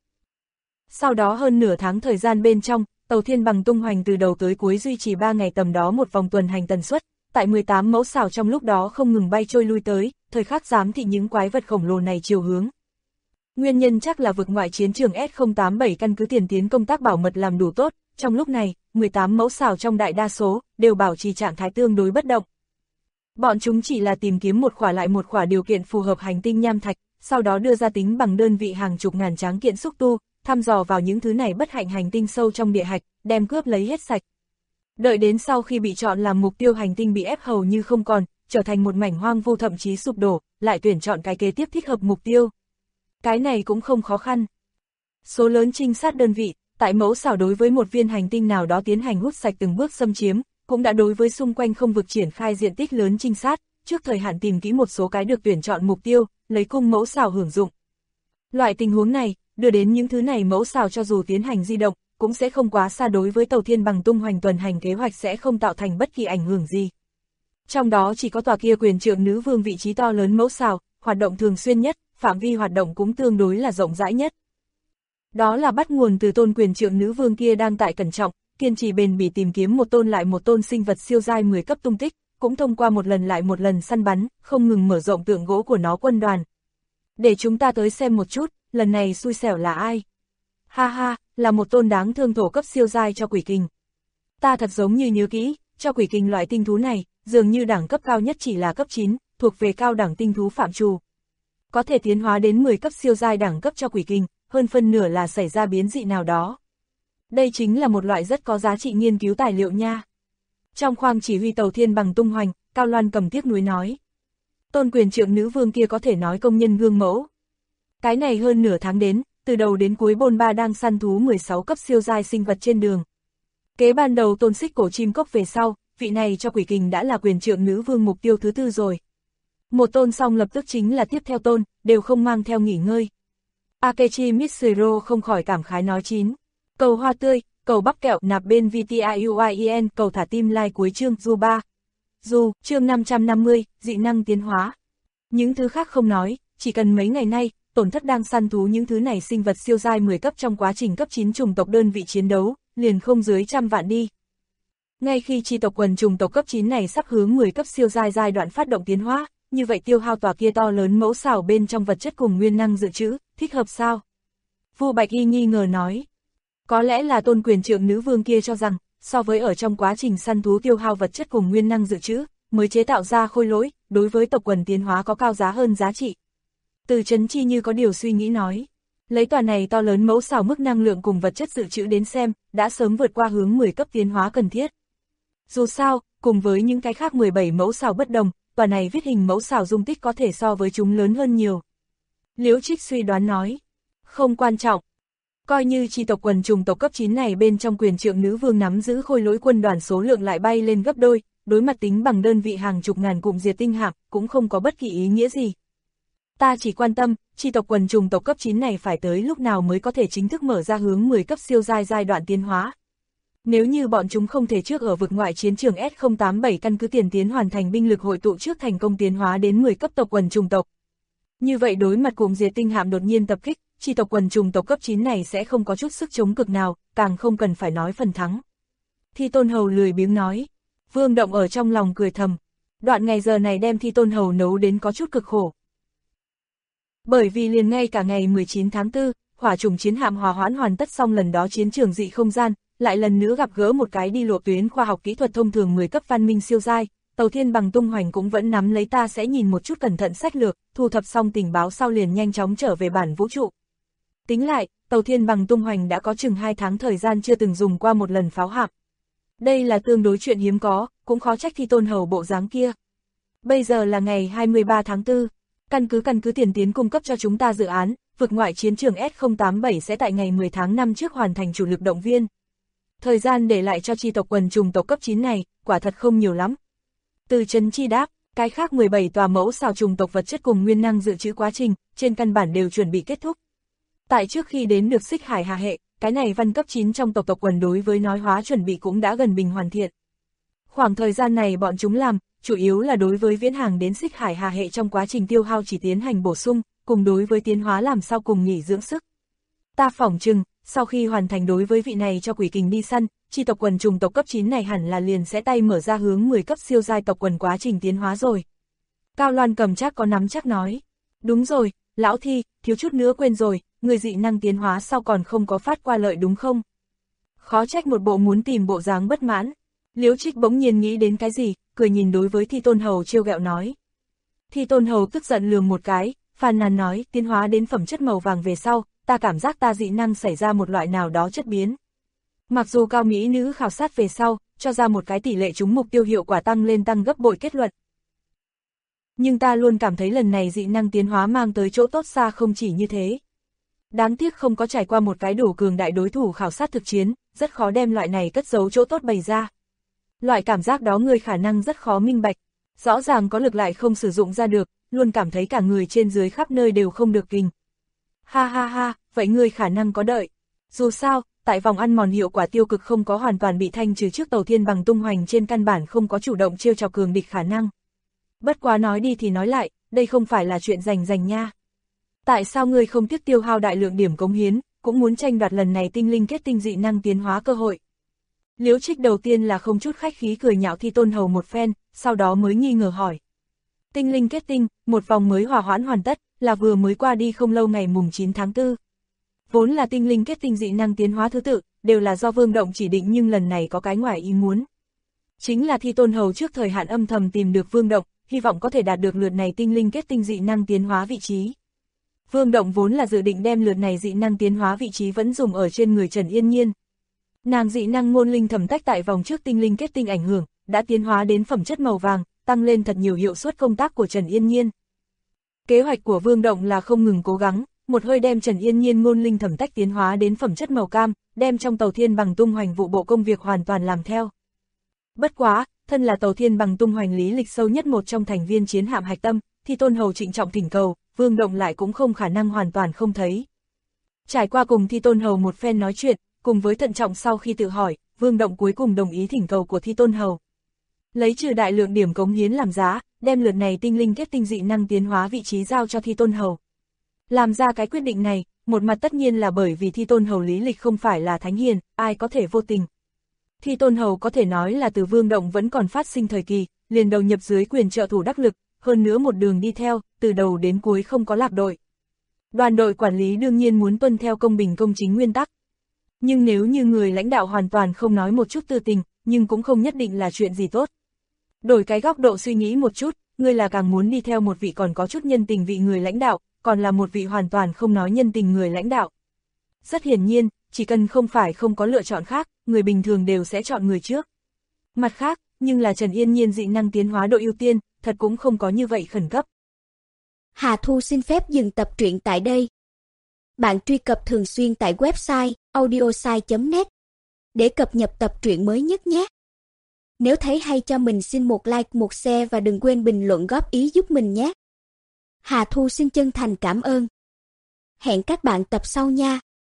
Sau đó hơn nửa tháng thời gian bên trong, Tàu Thiên Bằng tung hoành từ đầu tới cuối duy trì 3 ngày tầm đó một vòng tuần hành tần suất, tại 18 mẫu sao trong lúc đó không ngừng bay trôi lui tới, thời khắc giám thị những quái vật khổng lồ này chiều hướng. Nguyên nhân chắc là vực ngoại chiến trường S087 căn cứ tiền tiến công tác bảo mật làm đủ tốt, trong lúc này, 18 mẫu sao trong đại đa số, đều bảo trì trạng thái tương đối bất động. Bọn chúng chỉ là tìm kiếm một khỏa lại một khỏa điều kiện phù hợp hành tinh nham thạch, sau đó đưa ra tính bằng đơn vị hàng chục ngàn tráng kiện xúc tu, thăm dò vào những thứ này bất hạnh hành tinh sâu trong địa hạch, đem cướp lấy hết sạch. Đợi đến sau khi bị chọn làm mục tiêu hành tinh bị ép hầu như không còn, trở thành một mảnh hoang vu thậm chí sụp đổ, lại tuyển chọn cái kế tiếp thích hợp mục tiêu. Cái này cũng không khó khăn. Số lớn trinh sát đơn vị, tại mẫu xảo đối với một viên hành tinh nào đó tiến hành hút sạch từng bước xâm chiếm, cũng đã đối với xung quanh không vực triển khai diện tích lớn trinh sát, trước thời hạn tìm kỹ một số cái được tuyển chọn mục tiêu, lấy cung mẫu xảo hưởng dụng. Loại tình huống này, đưa đến những thứ này mẫu xảo cho dù tiến hành di động, cũng sẽ không quá xa, đối với Tàu Thiên Bằng tung hoành tuần hành kế hoạch sẽ không tạo thành bất kỳ ảnh hưởng gì. Trong đó chỉ có tòa kia quyền trượng nữ vương vị trí to lớn mẫu xảo, hoạt động thường xuyên nhất, phạm vi hoạt động cũng tương đối là rộng rãi nhất. Đó là bắt nguồn từ tôn quyền trượng nữ vương kia đang tại cẩn trọng, kiên trì bền bỉ tìm kiếm một tôn lại một tôn sinh vật siêu giai 10 cấp tung tích, cũng thông qua một lần lại một lần săn bắn, không ngừng mở rộng tượng gỗ của nó quân đoàn. Để chúng ta tới xem một chút, lần này xui xẻo là ai? Ha ha, là một tôn đáng thương thổ cấp siêu giai cho quỷ kình. Ta thật giống như nhớ kỹ, cho quỷ kình loại tinh thú này, dường như đẳng cấp cao nhất chỉ là cấp 9, thuộc về cao đẳng tinh thú phạm trù. Có thể tiến hóa đến 10 cấp siêu giai đẳng cấp cho quỷ kình, hơn phân nửa là xảy ra biến dị nào đó. Đây chính là một loại rất có giá trị nghiên cứu tài liệu nha. Trong khoang chỉ huy Tàu Thiên Bằng tung hoành, Cao Loan Cầm tiếc nuối nói. Tôn quyền trượng nữ vương kia có thể nói công nhân gương mẫu. Cái này hơn nửa tháng đến, từ đầu đến cuối bôn ba đang săn thú 16 cấp siêu giai sinh vật trên đường. Kế ban đầu tôn xích cổ chim cốc về sau, vị này cho quỷ kình đã là quyền trượng nữ vương mục tiêu thứ tư rồi. Một tôn xong lập tức chính là tiếp theo tôn, đều không mang theo nghỉ ngơi. Akechi Mitsuro không khỏi cảm khái nói chín. Cầu hoa tươi, cầu bắp kẹo nạp bên VTIUIEN, cầu thả tim like cuối chương du 3. Du, chương 550, dị năng tiến hóa. Những thứ khác không nói, chỉ cần mấy ngày nay, tổn thất đang săn thú những thứ này sinh vật siêu giai 10 cấp trong quá trình cấp 9 chủng tộc đơn vị chiến đấu, liền không dưới 100 vạn đi. Ngay khi chi tộc quần chủng tộc cấp 9 này sắp hướng 10 cấp siêu giai giai đoạn phát động tiến hóa, như vậy tiêu hao tòa kia to lớn mẫu xảo bên trong vật chất cùng nguyên năng dự trữ, thích hợp sao? Vu Bạch Y nghi ngờ nói. Có lẽ là tôn quyền trượng nữ vương kia cho rằng, so với ở trong quá trình săn thú tiêu hao vật chất cùng nguyên năng dự trữ, mới chế tạo ra khôi lỗi, đối với tộc quần tiến hóa có cao giá hơn giá trị. Từ Trấn Chi như có điều suy nghĩ nói. Lấy tòa này to lớn mẫu xảo mức năng lượng cùng vật chất dự trữ đến xem, đã sớm vượt qua hướng 10 cấp tiến hóa cần thiết. Dù sao, cùng với những cái khác 17 mẫu xảo bất đồng, tòa này viết hình mẫu xảo dung tích có thể so với chúng lớn hơn nhiều. Liễu Trích suy đoán nói. Không quan trọng. Coi như chi tộc quần trùng tộc cấp 9 này bên trong quyền trượng nữ vương nắm giữ khôi lỗi quân đoàn số lượng lại bay lên gấp đôi, đối mặt tính bằng đơn vị hàng chục ngàn cụm diệt tinh hạm, cũng không có bất kỳ ý nghĩa gì. Ta chỉ quan tâm, chi tộc quần trùng tộc cấp 9 này phải tới lúc nào mới có thể chính thức mở ra hướng 10 cấp siêu giai giai đoạn tiến hóa. Nếu như bọn chúng không thể trước ở vực ngoại chiến trường S087 căn cứ tiền tiến hoàn thành binh lực hội tụ trước thành công tiến hóa đến 10 cấp tộc quần trùng tộc. Như vậy đối mặt cụm diệt tinh hạm đột nhiên tập kích, chi tộc quần trùng tộc cấp 9 này sẽ không có chút sức chống cực nào, càng không cần phải nói phần thắng. Thi Tôn Hầu lười biếng nói. Vương Động ở trong lòng cười thầm. Đoạn ngày giờ này đem Thi Tôn Hầu nấu đến có chút cực khổ. Bởi vì liền ngay cả ngày 19 tháng 4, hỏa trùng chiến hạm hòa hoãn hoàn tất xong lần đó chiến trường dị không gian, lại lần nữa gặp gỡ một cái đi lộ tuyến khoa học kỹ thuật thông thường 10 cấp văn minh siêu giai, Tàu Thiên Bằng tung hoành cũng vẫn nắm lấy ta sẽ nhìn một chút cẩn thận sách lược, thu thập xong tình báo sau liền nhanh chóng trở về bản vũ trụ. Tính lại, Tàu Thiên Bằng tung hoành đã có chừng 2 tháng thời gian chưa từng dùng qua một lần pháo hạm. Đây là tương đối chuyện hiếm có, cũng khó trách Thi Tôn Hầu bộ dáng kia. Bây giờ là ngày 23 tháng 4. Căn cứ tiền tiến cung cấp cho chúng ta dự án, vực ngoại chiến trường S087 sẽ tại ngày 10 tháng 5 trước hoàn thành chủ lực động viên. Thời gian để lại cho chi tộc quần trùng tộc cấp 9 này, quả thật không nhiều lắm. Từ Trấn Chi đáp, cái khác 17 tòa mẫu xào trùng tộc vật chất cùng nguyên năng dự trữ quá trình, trên căn bản đều chuẩn bị kết thúc. Tại trước khi đến được Xích Hải Hà Hệ, cái này văn cấp 9 trong tộc quần đối với nói hóa chuẩn bị cũng đã gần bình hoàn thiện. Khoảng thời gian này bọn chúng làm, chủ yếu là đối với viễn hàng đến Xích Hải Hà Hệ trong quá trình tiêu hao chỉ tiến hành bổ sung, cùng đối với tiến hóa làm sao cùng nghỉ dưỡng sức. Ta phỏng chừng, sau khi hoàn thành đối với vị này cho quỷ kình đi săn, chi tộc quần trùng tộc cấp 9 này hẳn là liền sẽ tay mở ra hướng 10 cấp siêu giai tộc quần quá trình tiến hóa rồi. Cao Loan Cầm chắc có nắm chắc nói. Đúng rồi, lão Thi, thiếu chút nữa quên rồi, người dị năng tiến hóa sau còn không có phát qua lợi đúng không? Khó trách một bộ muốn tìm bộ dáng bất mãn. Liễu Trích bỗng nhiên nghĩ đến cái gì, cười nhìn đối với Thi Tôn Hầu trêu ghẹo nói. Thi Tôn Hầu tức giận lườm một cái, phàn nàn nói, tiến hóa đến phẩm chất màu vàng về sau, ta cảm giác ta dị năng xảy ra một loại nào đó chất biến. Mặc dù cao mỹ nữ khảo sát về sau, cho ra một cái tỷ lệ trúng mục tiêu hiệu quả tăng gấp bội kết luận. Nhưng ta luôn cảm thấy lần này dị năng tiến hóa mang tới chỗ tốt xa không chỉ như thế. Đáng tiếc không có trải qua một cái đủ cường đại đối thủ khảo sát thực chiến, rất khó đem loại này cất giấu chỗ tốt bày ra. Loại cảm giác đó người khả năng rất khó minh bạch, rõ ràng có lực lại không sử dụng ra được, luôn cảm thấy cả người trên dưới khắp nơi đều không được kình. Ha ha ha, vậy người khả năng có đợi. Dù sao, tại vòng ăn mòn hiệu quả tiêu cực không có hoàn toàn bị thanh trừ trước Tàu Thiên Bằng tung hoành trên căn bản không có chủ động trêu chọc cường địch khả năng. Bất quá nói đi thì nói lại, đây không phải là chuyện rành nha. Tại sao ngươi không tiếc tiêu hao đại lượng điểm cống hiến, cũng muốn tranh đoạt lần này tinh linh kết tinh dị năng tiến hóa cơ hội? Liễu Trích đầu tiên là không chút khách khí cười nhạo Thi Tôn Hầu một phen, sau đó mới nghi ngờ hỏi. Tinh linh kết tinh, một vòng mới hòa hoãn hoàn tất, là vừa mới qua đi không lâu ngày mùng 9 tháng 4. Vốn là tinh linh kết tinh dị năng tiến hóa thứ tự, đều là do Vương Động chỉ định nhưng lần này có cái ngoài ý muốn. Chính là Thi Tôn Hầu trước thời hạn âm thầm tìm được Vương Động, hy vọng có thể đạt được lượt này tinh linh kết tinh dị năng tiến hóa vị trí. Vương Động vốn là dự định đem lượt này dị năng tiến hóa vị trí vẫn dùng ở trên người Trần Yên Nhiên. Nàng dị năng ngôn linh thẩm tách tại vòng trước tinh linh kết tinh ảnh hưởng, đã tiến hóa đến phẩm chất màu vàng, tăng lên thật nhiều hiệu suất công tác của Trần Yên Nhiên. Kế hoạch của Vương Động là không ngừng cố gắng, một hơi đem Trần Yên Nhiên ngôn linh thẩm tách tiến hóa đến phẩm chất màu cam, đem trong Tàu Thiên Bằng tung hoành vụ bộ công việc hoàn toàn làm theo. Bất quá, thân là Tàu Thiên Bằng tung hoành lý lịch sâu nhất một trong thành viên chiến hạm hạch tâm, Thi Tôn Hầu trịnh trọng thỉnh cầu, Vương Động lại cũng không khả năng hoàn toàn không thấy. Trải qua cùng Thi Tôn Hầu một phen nói chuyện, cùng với thận trọng sau khi tự hỏi, Vương Động cuối cùng đồng ý thỉnh cầu của Thi Tôn Hầu. Lấy trừ đại lượng điểm cống hiến làm giá, đem lượt này tinh linh kết tinh dị năng tiến hóa vị trí giao cho Thi Tôn Hầu. Làm ra cái quyết định này, một mặt tất nhiên là bởi vì Thi Tôn Hầu lý lịch không phải là thánh hiền, ai có thể vô tình. Thi Tôn Hầu có thể nói là từ Vương Động vẫn còn phát sinh thời kỳ, liền đầu nhập dưới quyền trợ thủ đắc lực, hơn nữa một đường đi theo, từ đầu đến cuối không có lạc đội. Đoàn đội quản lý đương nhiên muốn tuân theo công bình công chính nguyên tắc. Nhưng nếu như người lãnh đạo hoàn toàn không nói một chút tư tình, nhưng cũng không nhất định là chuyện gì tốt. Đổi cái góc độ suy nghĩ một chút, ngươi là càng muốn đi theo một vị còn có chút nhân tình vị người lãnh đạo, còn là một vị hoàn toàn không nói nhân tình người lãnh đạo. Rất hiển nhiên, chỉ cần không phải không có lựa chọn khác, người bình thường đều sẽ chọn người trước. Mặt khác, nhưng là Trần Yên Nhiên dị năng tiến hóa độ ưu tiên, thật cũng không có như vậy khẩn cấp. Hà Thu xin phép dừng tập truyện tại đây. Bạn truy cập thường xuyên tại website audiosai.net để cập nhật tập truyện mới nhất nhé. Nếu thấy hay cho mình xin một like, một share và đừng quên bình luận góp ý giúp mình nhé. Hà Thu xin chân thành cảm ơn. Hẹn các bạn tập sau nha.